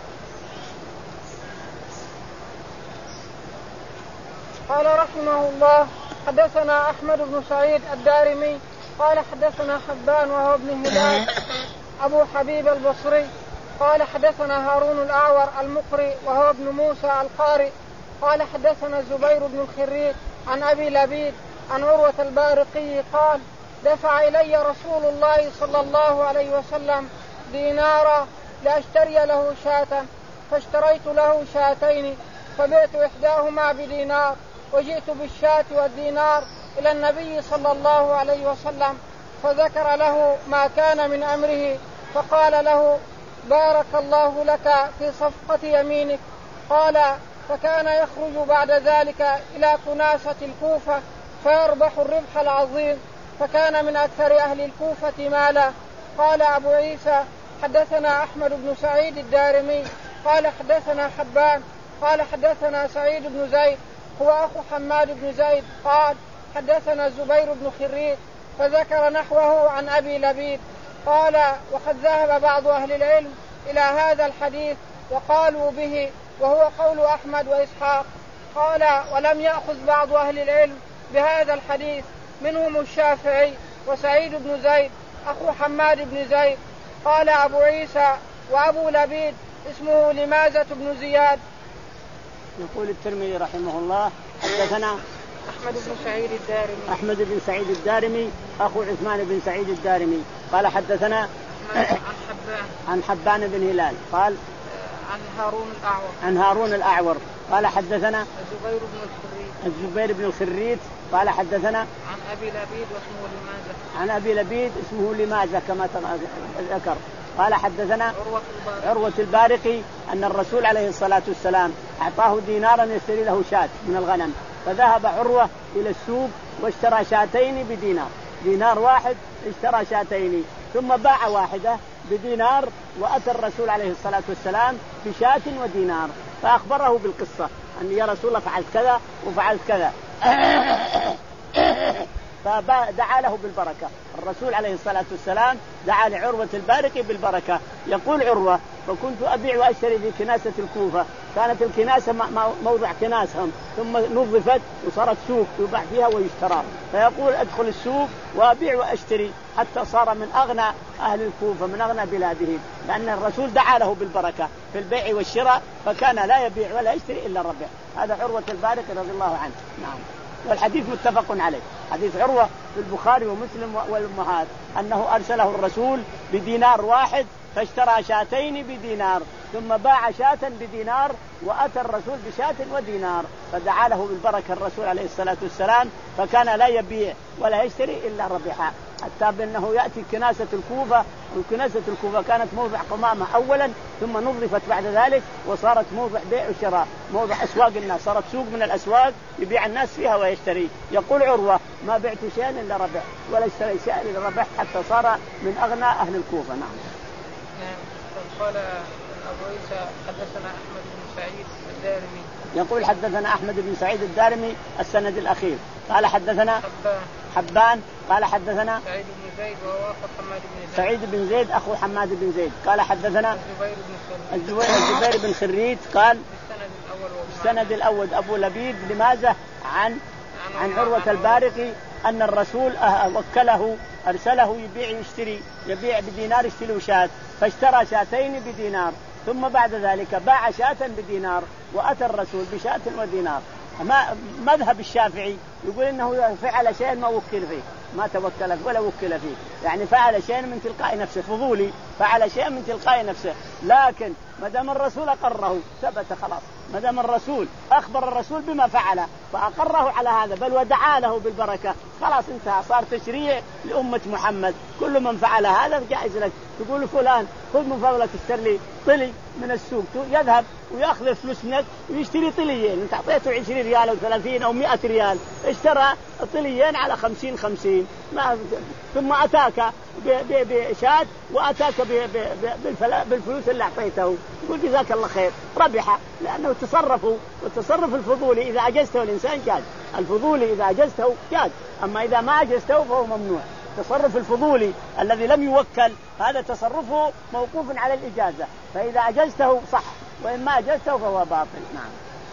قال رحمه الله حدثنا أحمد بن سعيد الدارمي قال حدثنا حبان وهو ابن هلال أبو حبيب البصري قال حدثنا هارون الأعور المقري وهو ابن موسى القاري قال حدثنا الزبير بن الخريج عن أبي لبيد عن عروة البارقي قال دفع إلي رسول الله صلى الله عليه وسلم دينارا لأشتري له شاة، فاشتريت له شاتين فبعت إحداهما بدينار، وجئت بالشاة والدينار إلى النبي صلى الله عليه وسلم فذكر له ما كان من أمره، فقال له بارك الله لك في صفقة يمينك. قال فكان يخرج بعد ذلك إلى كناسة الكوفة فيربح الربح العظيم، فكان من أكثر أهل الكوفة مالا. قال أبو عيسى حدثنا أحمد بن سعيد الدارمي قال حدثنا حبان قال حدثنا سعيد بن زيد هو أخو حماد بن زيد قال حدثنا الزبير بن خريج فذكر نحوه عن أبي لبيد. قال وقد ذهب بعض أهل العلم إلى هذا الحديث وقالوا به، وهو قول أحمد وإسحاق. قال ولم يأخذ بعض أهل العلم بهذا الحديث، منهم الشافعي وسعيد بن زيد أخو حماد بن زيد. قال أبو عيسى وأبو لبيد اسمه لمازة بن زياد. يقول الترمذي رحمه الله حدثنا أحمد بن سعيد الدارمي أحمد بن سعيد الدارمي أخو عثمان بن سعيد الدارمي قال حدثنا عن حبان عن حبان بن هلال قال عن هارون الأعور عن هارون الأعور قال حدثنا الزبير بن الخريج الزبير بن الخريج قال حدثنا عن أبي لبيد واسمه لمازة عن أبي لبيد اسمه لمازة كما ذكر. قال حدثنا عروة البارقي, عروة البارقي أن الرسول عليه الصلاة والسلام أعطاه دينارا يشتري له شاة من الغنم، فذهب عروة إلى السوق واشترى شاتين بدينار، دينار واحد اشترى شاتين، ثم باع واحدة بدينار، وأتى الرسول عليه الصلاة والسلام بشاة ودينار فأخبره بالقصة أن يا رسول الله فعلت كذا وفعلت كذا فدعا له بالبركة. الرسول عليه الصلاة والسلام دعا لعروة البارقي بالبركة. يقول عروة فكنت أبيع وأشتري في كناسة الكوفة، كانت الكناسة موضع كناسهم ثم نظفت وصارت سوق يباع فيها ويشترى، فيقول أدخل السوق وأبيع وأشتري حتى صار من أغنى أهل الكوفة من أغنى بلادهم، لأن الرسول دعا له بالبركة في البيع والشراء، فكان لا يبيع ولا يشتري إلا الربح. هذا عروة البارقي رضي الله عنه. نعم. والحديث متفق عليه، حديث عروة في البخاري ومسلم والأمهات أنه أرسله الرسول بدينار واحد فاشترى شاتين بدينار، ثم باع شاة بدينار، وأتى الرسول بشاة ودينار، فدعا له بالبركة الرسول عليه الصلاة والسلام، فكان لا يبيع ولا يشتري إلا ربحا، حتى بأنه يأتي كناسة الكوفة، وكناسة الكوفة كانت موضع قمامة أولا ثم نظفت بعد ذلك وصارت موضع بيع وشراء، موضع أسواق الناس، صارت سوق من الأسواق يبيع الناس فيها ويشتري. يقول عروة ما بعت شيئا إلا ربح ولا اشتري شيئا إلا ربح حتى صار من أغنى أهل الكوفة. نعم. قال أبو عيسى حدثنا أحمد بن سعيد الدارمي يقول حدثنا أحمد بن سعيد الدارمي السند الأخير قال حدثنا حبان, حبان قال حدثنا سعيد بن زيد وهو أخو حماد بن زيد سعيد بن زيد أخو حماد بن زيد قال حدثنا الزبير بن الزبير بن خريج قال السند الأول السند الأول أبو لبيد لماذا عن عن عروة البارقي أن الرسول وكله أرسله يبيع يشتري، يبيع بدينار يشتري شاة، فاشترى شاتين بدينار، ثم بعد ذلك باع شاة بدينار وأتى الرسول بشاة ودينار. ما مذهب الشافعي يقول إنه فعل شيء ما وكل فيه، ما توكل ولا وكل فيه، يعني فعل شيء من تلقاء نفسه، فضولي فعل شيء من تلقاء نفسه. لكن ما دام الرسول أقره ثبت خلاص، ما دام الرسول أخبر الرسول بما فعل فأقره على هذا بل ودعا له بالبركة، خلاص انتهى، صار تشريع لأمة محمد. كل من فعل هذا جائز لك، تقول فلان خذ من فضلك اشتري لي طلي من السوق، يذهب ويأخذ فلوس منك ويشتري طليين، انت أعطيته عشرين ريال أو ثلاثين أو مئة ريال، اشترى طليين على خمسين خمسين، ما ثم أتاك بشات وأتاك بالفلوس اللي أعطيته، يقول جزاك الله خير، ربح، لأنه تصرفوا، والتصرف الفضولي إذا أجزته الإنسان جاد، الفضولي إذا أجزته جاد، أما إذا ما أجزته فهو ممنوع. التصرف الفضولي الذي لم يوكل هذا تصرفه موقوف على الإجازة، فإذا أجزته صح وإن ما أجزته فهو باطل. نعم.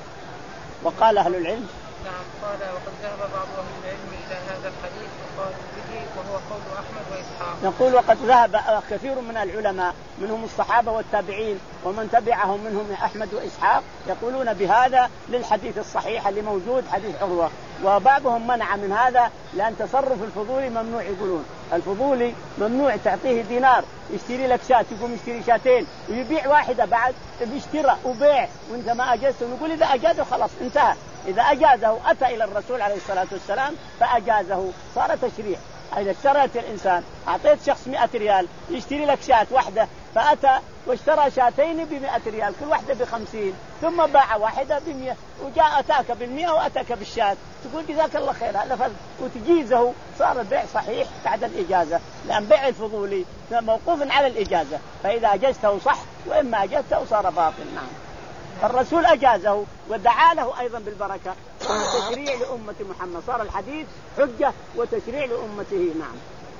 وقال أهل العلم نعم قال وقد ذهب بعض أهل العلم إلى هذا الحديث وقالوا به وهو قول أحمد وإسحاق. نقول وقد ذهب كثير من العلماء منهم الصحابة والتابعين ومن تبعهم منهم أحمد وإسحاق يقولون بهذا للحديث الصحيح اللي موجود حديث عروة، وبعضهم منع من هذا لأن تصرف الفضولي ممنوع. يقولون الفضولي ممنوع تعطيه دينار يشتري لك شاة، يقوم يشتري شاتين ويبيع واحدة بعد بيشترى وبيع وانت ما أجازته. نقول إذا أجازه خلاص انتهى، إذا أجازه أتى إلى الرسول عليه الصلاة والسلام فأجازه صار تشريع. إذا اشتريت الإنسان أعطيت شخص مئة ريال يشتري لك شاة واحدة فأتى واشترى شاتين بمئة ريال كل واحدة بخمسين ثم باع واحدة بمئة وجاء أتاك بالمئة وأتاك بالشاة، تقول جزاك الله خير هذا فرق وتجيزه، صار البيع صحيح بعد الإجازة، لأن بيع الفضولي موقوف على الإجازة، فإذا أجزته صح وإما أجزته صار باطل. نعم. الرسول أجازه ودعا له أيضا بالبركة، صار تشريع لأمة محمد، صار الحديث حجة وتشريع لأمته. نعم.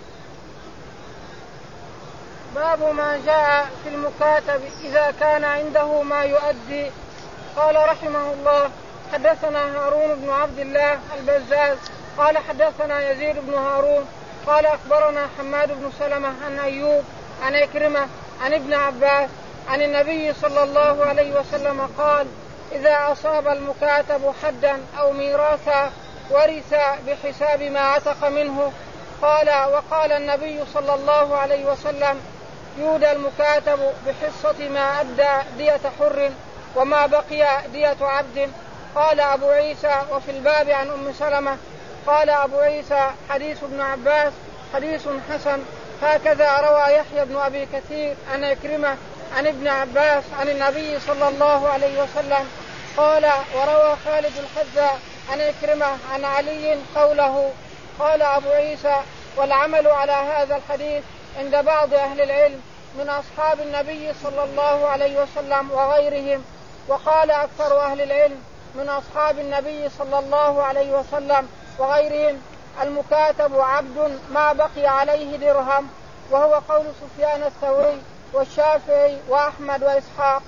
باب ما جاء في المكاتب إذا كان عنده ما يؤدي. قال رحمه الله حدثنا هارون بن عبد الله البزاز قال حدثنا يزيد بن هارون قال أخبرنا حماد بن سلمة عن أيوب عن إكرمة عن ابن عباس عن النبي صلى الله عليه وسلم قال إذا أصاب المكاتب حدا أو ميراثا ورث بحساب ما عتق منه. قال وقال النبي صلى الله عليه وسلم يودى المكاتب بحصة ما أدى دية حر وما بقي دية عبد. قال أبو عيسى وفي الباب عن أم سلمة. قال أبو عيسى حديث ابن عباس حديث حسن. هكذا روى يحيى بن أبي كثير عن إكرمة عن ابن عباس عن النبي صلى الله عليه وسلم قال. وروى خالد الحذاء عن إكرمة عن علي قوله. قال أبو عيسى والعمل على هذا الحديث عند بعض أهل العلم من أصحاب النبي صلى الله عليه وسلم وغيرهم. وقال أكثر أهل العلم من أصحاب النبي صلى الله عليه وسلم وغيرهم المكاتب عبد ما بقي عليه درهم، وهو قول سفيان الثوري والشافعي وأحمد وإسحاق.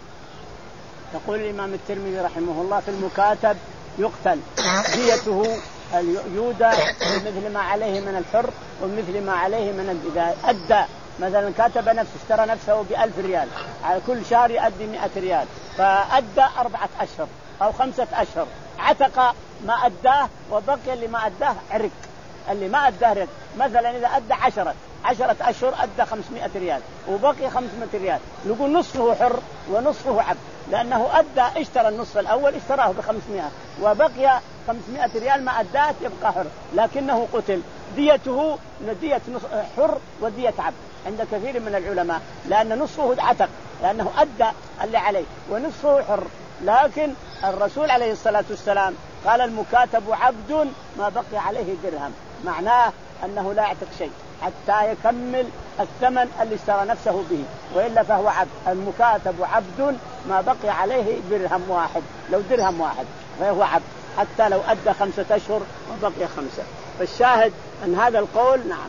يقول الإمام الترمذي رحمه الله في المكاتب يقتل ديته يودى مثل ما عليه من الحر ومثل ما عليه من إذا أدى مثلا كاتب نفسه اشترى نفسه بألف ريال على كل شهر يؤدي مئة ريال فأدى أربعة أشهر أو خمسة أشهر عتق ما أداه وبقي اللي ما أداه عرق، اللي ما أداه رق. مثلا إذا أدى عشرة عشرة أشهر أدى خمسمائة ريال وبقي خمسمائة ريال، نقول نصفه حر ونصفه عبد، لأنه أدى اشترى النصف الأول اشتراه بخمسمائة وبقي خمسمائة ريال ما أداه يبقى حر، لكنه قتل ديته دية حر ودية عبد عند كثير من العلماء، لأن نصفه عتق لأنه أدى اللي عليه ونصفه حر. لكن الرسول عليه الصلاة والسلام قال المكاتب عبد ما بقي عليه درهم، معناه أنه لا يعتق شيء حتى يكمل الثمن اللي اشترى نفسه به، وإلا فهو عبد. المكاتب عبد ما بقي عليه درهم واحد، لو درهم واحد فهو عبد حتى لو أدى خمسة أشهر وبقي خمسة. فالشاهد أن هذا القول. نعم.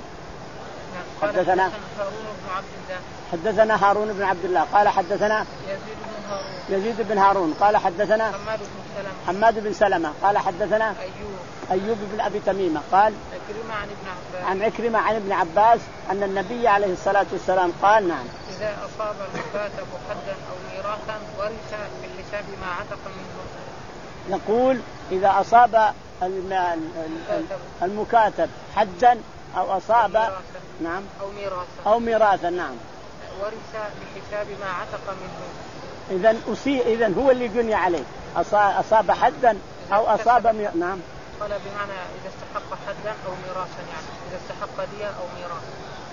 حدثنا هارون بن عبد الله حدثنا هارون بن عبد الله قال حدثنا يزيد بن يزيد بن هارون قال حدثنا حماد بن سلمة حماد بن سلمة قال حدثنا أيوب أيوب بن أبي تميمة قال عكرمة عن ابن عباس عن عكرمة عن ابن عباس أن النبي عليه الصلاة والسلام قال نعم إذا أصاب المكاتب حدا أو ميراثا ورث بحساب ما عتق منه. يقول إذا أصاب المكاتب حدا أو أصاب أو نعم أو ميراثا أو ميراثا نعم ورث بحساب ما عتق منه. إذن أصيب إذن هو اللي جني عليه أصاب حدا أو أصاب مي... نعم قال بمعنى إذا استحق حدا أو ميراثا يعني إذا استحق دية أو ميراث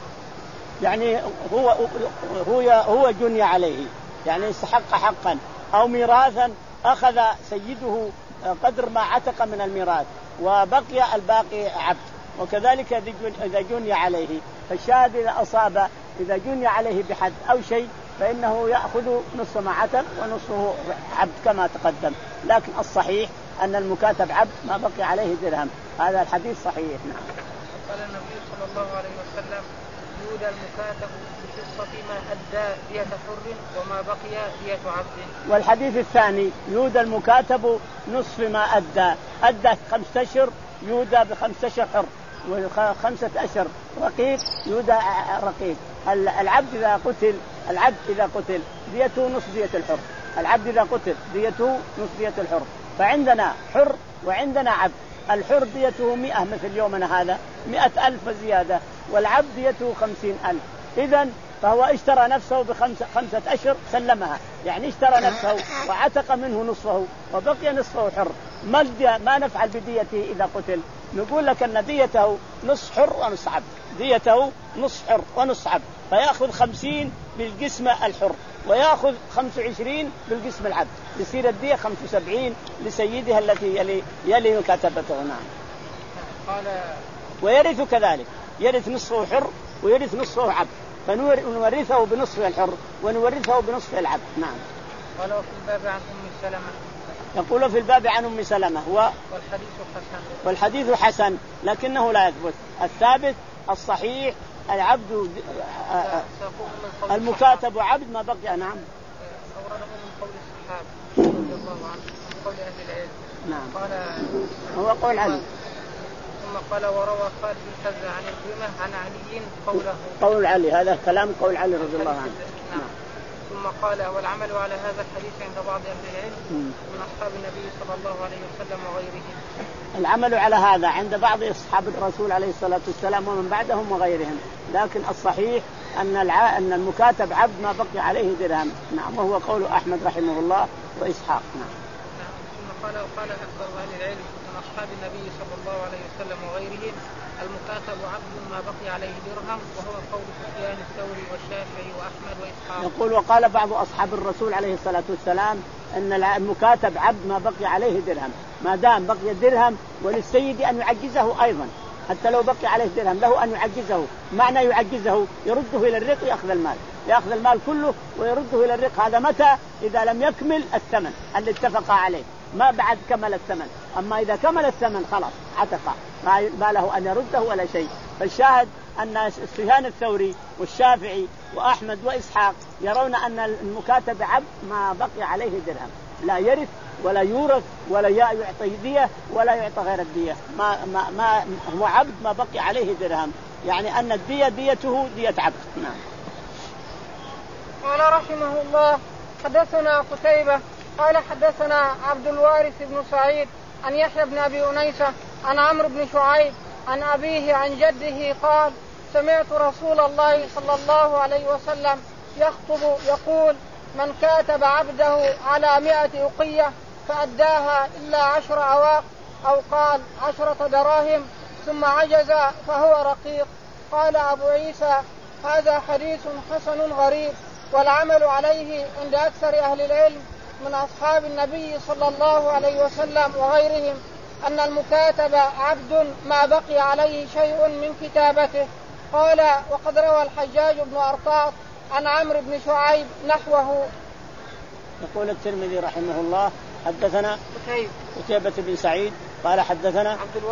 يعني هو هو هو جني عليه يعني استحق حقا أو ميراثا أخذ سيده قدر ما عتق من الميراث وبقي الباقي عبد. وكذلك إذا جني عليه فالشاهد إذا أصاب إذا جني عليه بحد أو شيء فإنه يأخذ نصف ما عتق ونصفه عبد كما تقدم. لكن الصحيح أن المكاتب عبد ما بقي عليه درهم. هذا الحديث صحيح. نعم. قال النبي صلى الله عليه وسلم يودى المكاتب بقصة ما أدى دية حر وما بقي دية عبد. والحديث الثاني يودى المكاتب نصف ما أدى أدى خمسة أشهر يودى بخمسة أشهر حر وخمسة أشهر رقيق يودى رقيق. العبد إذا قتل العبد إذا قتل ديته نصف دية الحر. العبد إذا قتل ديته نصف دية الحر. فعندنا حر وعندنا عبد. الحر ديته مئة مثل يومنا هذا مئة ألف زيادة والعبد ديته خمسين ألف. إذن فهو اشترى نفسه بخمسة خمسة أشهر سلمها يعني اشترى نفسه وعتق منه نصفه وبقي نصفه حر. ما, ما نفعل بديته إذا قتل؟ نقول لك أن ديته نصف حر ونصف عبد. ديته نصف حر ونصف عبد فيأخذ خمسين بالقسم الحر ويأخذ خمسة وعشرين بالقسم العبد يصير الدية خمسة وسبعين لسيدها التي يلي, يلي مكاتبته. نعم. قال ويرث كذلك يرث نصفه حر ويرث نصفه عبد فنورثه بنصف الحر ونورثه بنصف العبد. نعم. قال وفي الباب عن أم سلمة يقول في الباب عن أم سلمة هو والحديث حسن والحديث حسن لكنه لا يثبت. الثابت الصحيح العبد المكاتب عبد ما بقي. نعم. أورده من قول الصحابة رضي الله عنه من قول أهل العلم. نعم. قال هو قول علي. ثم قال وروى خالد بن حزة عن الكلمة عن علي قوله قول علي. هذا كلام قول علي رضي الله عنه. نعم. ثم قال والعمل على هذا الحديث عند بعض أهل العلم من أصحاب النبي صلى الله عليه وسلم وغيرهم. العمل على هذا عند بعض أصحاب الرسول عليه الصلاة والسلام ومن بعدهم وغيرهم. لكن الصحيح أن الع... أن المكاتب عبد ما بقي عليه درهم. نعم. وهو قول أحمد رحمه الله وإسحاق. نعم. نعم. ثم قال وقال أكثر أهل العلم من أصحاب النبي صلى الله عليه وسلم وغيرهم المكاتب عبد ما بقي عليه درهم وهو قول سفيان الثوري والشافعي وأحمد وإسحاق. يقول وقال بعض أصحاب الرسول عليه الصلاة والسلام أن المكاتب عبد ما بقي عليه درهم ما دام بقي درهم وللسيد أن يعجزه أيضا حتى لو بقي عليه درهم له أن يعجزه. معنى يعجزه يرده إلى الرق ويأخذ المال يأخذ المال كله ويرده إلى الرق. هذا متى؟ إذا لم يكمل الثمن اللي اتفق عليه ما بعد كمل الثمن. أما إذا كمل الثمن خلاص عتق ما له أن يرده ولا شيء. فالشاهد أن سفيان الثوري والشافعي وأحمد وإسحاق يرون أن المكاتب عبد ما بقي عليه درهم لا يرث ولا يورث ولا يعطي دية ولا يعطى غير الدية. ما, ما, ما هو عبد ما بقي عليه درهم يعني أن الدية ديته دية عبد. نعم. قال رحمه الله حدثنا قتيبة قال حدثنا عبد الوارث بن سعيد عن يحيى بن أبي أنيسة عن عمرو بن شعيب عن أبيه عن جده قال سمعت رسول الله صلى الله عليه وسلم يخطب يقول من كاتب عبده على مائة أقية فأداها إلا عشر عواق أو قال عشرة دراهم ثم عجز فهو رقيق. قال أبو عيسى هذا حديث حسن غريب والعمل عليه عند أكثر أهل العلم من أصحاب النبي صلى الله عليه وسلم وغيرهم أن المكاتب عبد ما بقي عليه شيء من كتابته. قال وقد روى الحجاج بن أرطاط عن عمرو بن شعيب نحوه. يقول الترمذي رحمه الله حدثنا قتيبة قتيبة بن سعيد قال حدثنا عبد الوارث بن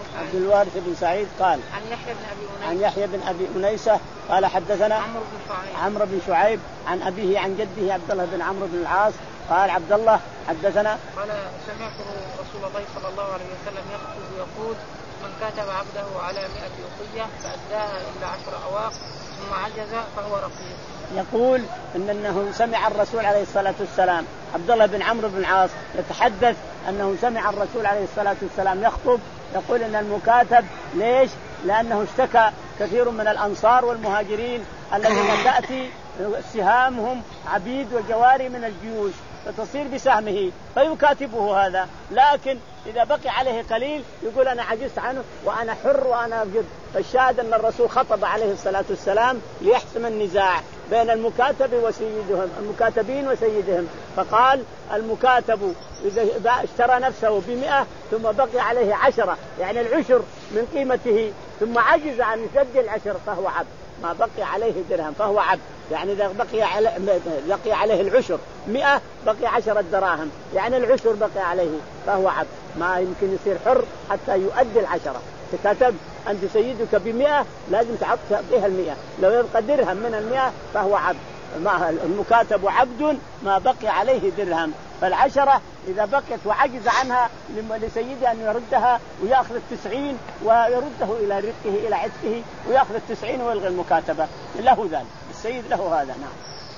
سعيد عبد الوارث بن سعيد قال عن يحيى بن ابي انيس عن يحيى بن ابي انيسه قال حدثنا عمرو بن شعيب عمرو بن شعيب عن ابيه عن جده عبد الله بن عمرو بن العاص قال عبد الله حدثنا قال سمعت رسول الله صلى الله عليه وسلم يخطب يقول من كتب عبده على مئة وصية فأداها إلا عشر أواق ثم عجز فهو رقيق. يقول إن أنه سمع الرسول عليه الصلاة والسلام عبد الله بن عمرو بن العاص يتحدث أنه سمع الرسول عليه الصلاة والسلام يخطب يقول إن المكاتب ليش؟ لأنه اشتكى كثير من الأنصار والمهاجرين الذين تأتي سهامهم عبيد وجواري من الجيوش فتصير بسهمه فيكاتبه هذا، لكن إذا بقي عليه قليل يقول أنا عجزت عنه وأنا حر وأنا أبجد. فالشاهد أن الرسول خطب عليه الصلاة والسلام ليحسم النزاع بين المكاتب وسيدهم المكاتبين وسيدهم، فقال المكاتب إذا اشترى نفسه بمئة ثم بقي عليه عشرة يعني العشر من قيمته ثم عجز عن يسد العشر فهو عبد، ما بقي عليه درهم فهو عبد. يعني إذا بقي عليه, بقي عليه العشر مئة بقي عشرة دراهم يعني العشر بقي عليه فهو عبد، ما يمكن يصير حر حتى يؤدي العشرة. تكتب أنت سيدك بمئة لازم تعطيها المئة، لو يبقى درهم من المئة فهو عبد. المكاتب عبد ما بقي عليه درهم، فالعشرة إذا بقيت وعجز عنها لسيده أن يردها ويأخذ التسعين ويرده إلى رقه إلى عتقه ويأخذ التسعين ويلغي المكاتبة له ذلك، السيد له هذا. نعم.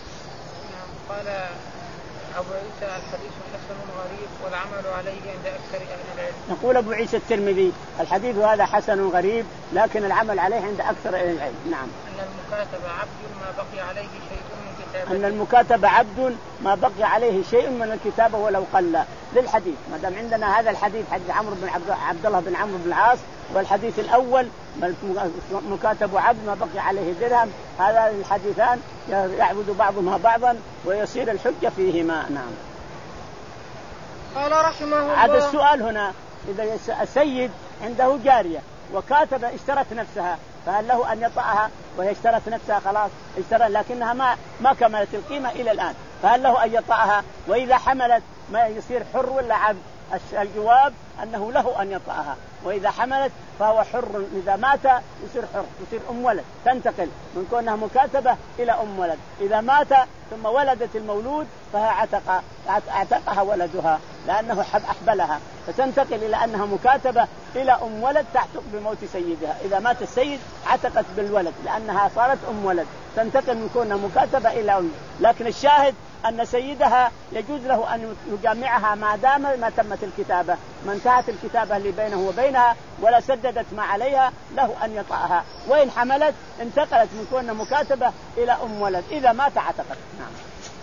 قال أبو عيسى الحديث حسن غريب والعمل عليه عند أكثر أهل العلم. نقول أبو عيسى الترمذي الحديث هذا حسن غريب لكن العمل عليه عند أكثر أهل العلم. نعم. أن المكاتب عبد ما بقي عليه شيء من كتابه. أن المكاتب عبد ما بقي عليه شيء من الكتابة ولو قل للحديث. ما دام عندنا هذا الحديث حديث عمرو بن عبد, عبد الله بن عمرو بن العاص والحديث الأول مكاتب عبد ما بقي عليه درهم، هذا الحديثان يعبد بعضهما بعضا ويصير الحجة فيهما. نعم. قال رحمه الله. هذا السؤال هنا إذا السيد عنده جارية وكاتب اشترت نفسها فهل له أن يطأها وهي اشترت نفسها خلاص اشترت لكنها ما ما كملت القيمة إلى الآن، فهل له أن يطأها؟ وإذا حملت ما يصير حر ولا عبد؟ الجواب أنه له أن يطأها، وإذا حملت فهو حر، إذا مات يصير حر يصير أم ولد تنتقل من كونها مكاتبة إلى أم ولد. إذا مات ثم ولدت المولود فها عتق اعتقها ولدها لأنه أحبلها فتنتقل إلى أنها مكاتبة إلى أم ولد تعتق بموت سيدها. إذا مات السيد عتقت بالولد لأنها صارت أم ولد تنتقل من كونها مكاتبة إلى أم. لكن الشاهد أن سيدها يجوز له أن يجامعها ما دام ما تمت الكتابة، ما انتهت الكتابة اللي بينه وبينها ولا سددت ما عليها له أن يطأها، وإن حملت انتقلت من كونها مكاتبة إلى أم ولد إذا مات عتقت. نعم.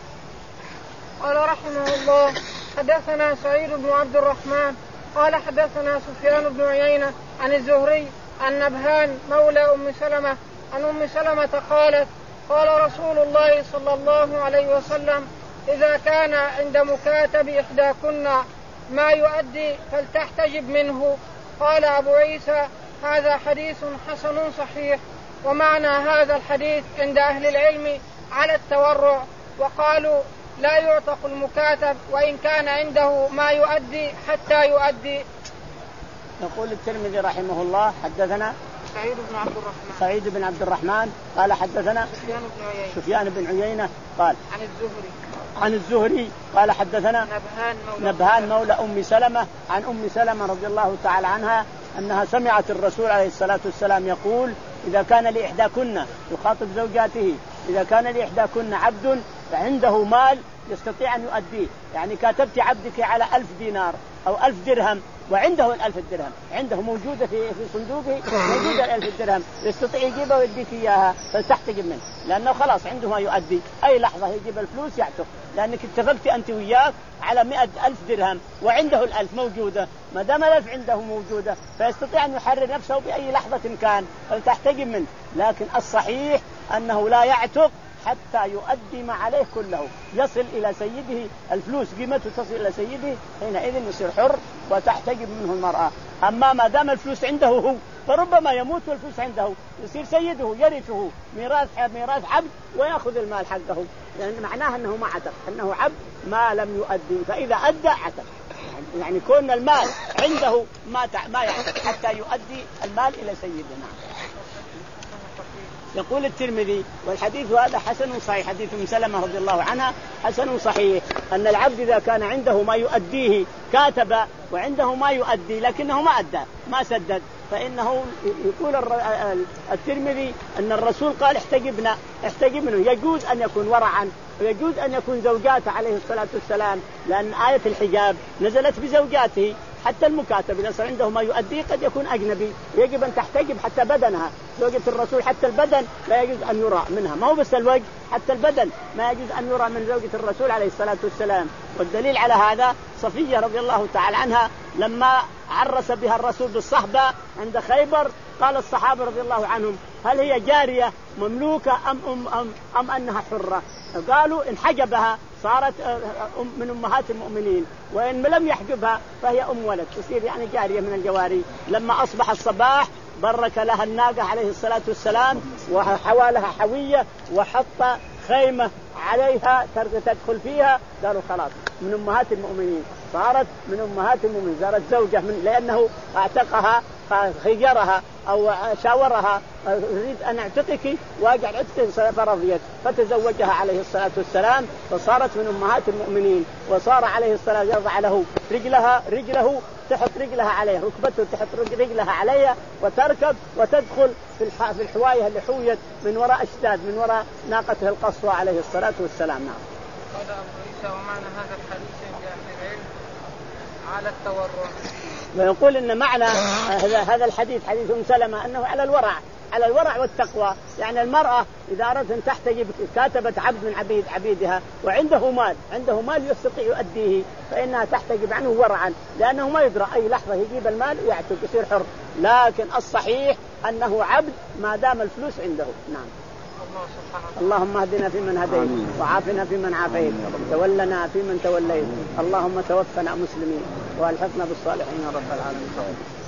قال رحمه الله حدثنا سعيد بن عبد الرحمن قال حدثنا سفيان بن عيينة عن الزهري عن نبهان مولى أم سلمة عن أم سلمة قالت قال رسول الله صلى الله عليه وسلم إذا كان عند مكاتب إحداكن ما يؤدي فلتحتجب منه. قال أبو عيسى هذا حديث حسن صحيح، ومعنى هذا الحديث عند أهل العلم على التورع، وقالوا لا يعتق المكاتب وإن كان عنده ما يؤدي حتى يؤدي. يقول الترمذي رحمه الله حدثنا سعيد بن عبد الرحمن سعيد بن عبد الرحمن قال حدثنا سفيان بن عيينة سفيان بن عيينة قال عن الزهري عن الزهري قال حدثنا نبهان مولى, نبهان مولى أم سلمة عن أم سلمة رضي الله تعالى عنها أنها سمعت الرسول عليه الصلاة والسلام يقول إذا كان لإحداكن يخاطب زوجاته إذا كان لإحداكن عبد فعنده مال يستطيع أن يؤديه، يعني كاتبت عبدك على ألف دينار أو ألف درهم وعنده الألف الدرهم عنده موجودة في في صندوقه موجودة الألف درهم يستطيع يجيبها ويديك إياها فلتحتجب منه لأنه خلاص عنده ما يؤدي، أي لحظة يجيب الفلوس يعتق لأنك اتفقت أنت وياك على مئة ألف درهم وعنده الألف موجودة، ما دام الألف عنده موجودة فيستطيع أن يحرر نفسه بأي لحظة كان فلتحتجب منه. لكن الصحيح أنه لا يعتق حتى يؤدي ما عليه كله، يصل إلى سيده الفلوس قيمته تصل إلى سيده حينئذ يصير حر وتحتجب منه المرأة. أما ما دام الفلوس عنده هو فربما يموت والفلوس عنده يصير سيده يرثه ميراث ميراث عبد ويأخذ المال حقه، يعني معناه أنه ما عتق أنه عبد ما لم يؤدي، فإذا أدى عتق. يعني كون المال عنده ما ما يحتاج حتى يؤدي المال إلى سيدنا. يقول الترمذي والحديث هذا حسن صحيح، حديث ام سلمة رضي الله عنها حسن صحيح، أن العبد إذا كان عنده ما يؤديه كاتب وعنده ما يؤدي لكنه ما أدى ما سدد، فإنه يقول الترمذي أن الرسول قال احتجبنا احتجبنا يجوز أن يكون ورعا ويجوز أن يكون زوجاته عليه الصلاة والسلام، لأن آية الحجاب نزلت بزوجاته. حتى المكاتب إذا صار عنده ما يؤدي قد يكون أجنبي يجب أن تحتجب حتى بدنها. زوجة الرسول حتى البدن لا يجوز أن يرى منها، ما هو بس الوجه، حتى البدن ما يجوز أن يرى من زوجة الرسول عليه الصلاة والسلام. والدليل على هذا صفية رضي الله تعالى عنها لما عرس بها الرسول بالصحبة عند خيبر قال الصحابة رضي الله عنهم هل هي جارية مملوكة أم, أم, أم, أم أنها حرة؟ قالوا إن حجبها صارت من أمهات المؤمنين، وإن لم يحجبها فهي أم ولد، تصير يعني جارية من الجواري. لما أصبح الصباح برك لها الناقة عليه الصلاة والسلام وحوى لها حوية وحط خيمة عليها تدخل فيها، قالوا خلاص من أمهات المؤمنين، صارت من أمهات المؤمنين، صارت زوجة من لأنه اعتقها خيرها أو شاورها أريد أن أعتقك وأجعل عتقك فرضيت فتزوجها عليه الصلاة والسلام فصارت من أمهات المؤمنين. وصار عليه الصلاة والسلام يضع له رجلها رجله تحط رجلها عليه، ركبته تحط رجلها عليها وتركب وتدخل في في الحواية اللي حويت من وراء أشداد من وراء ناقته القصوى عليه الصلاة والسلام. نعم. قال أبو عيسى ومعنى هذا الحديث عند أهل العلم على التورع. ويقول إن معنى هذا الحديث حديث أم سلمة أنه على الورع على الورع والتقوى. يعني المرأة إذا أردت أن تحتجب كاتبت عبد من عبيد عبيدها وعنده مال عنده مال يستطيع يؤديه فإنها تحتجب عنه ورعا، لأنه ما يدرى أي لحظة يجيب المال ويعتق يصير حر. لكن الصحيح أنه عبد ما دام الفلوس عنده. نعم. اللهم اهدنا فيمن هديت وعافنا فيمن عافيت تولنا فيمن توليت، اللهم توفنا مسلمين والحقنا بالصالحين رب العالمين.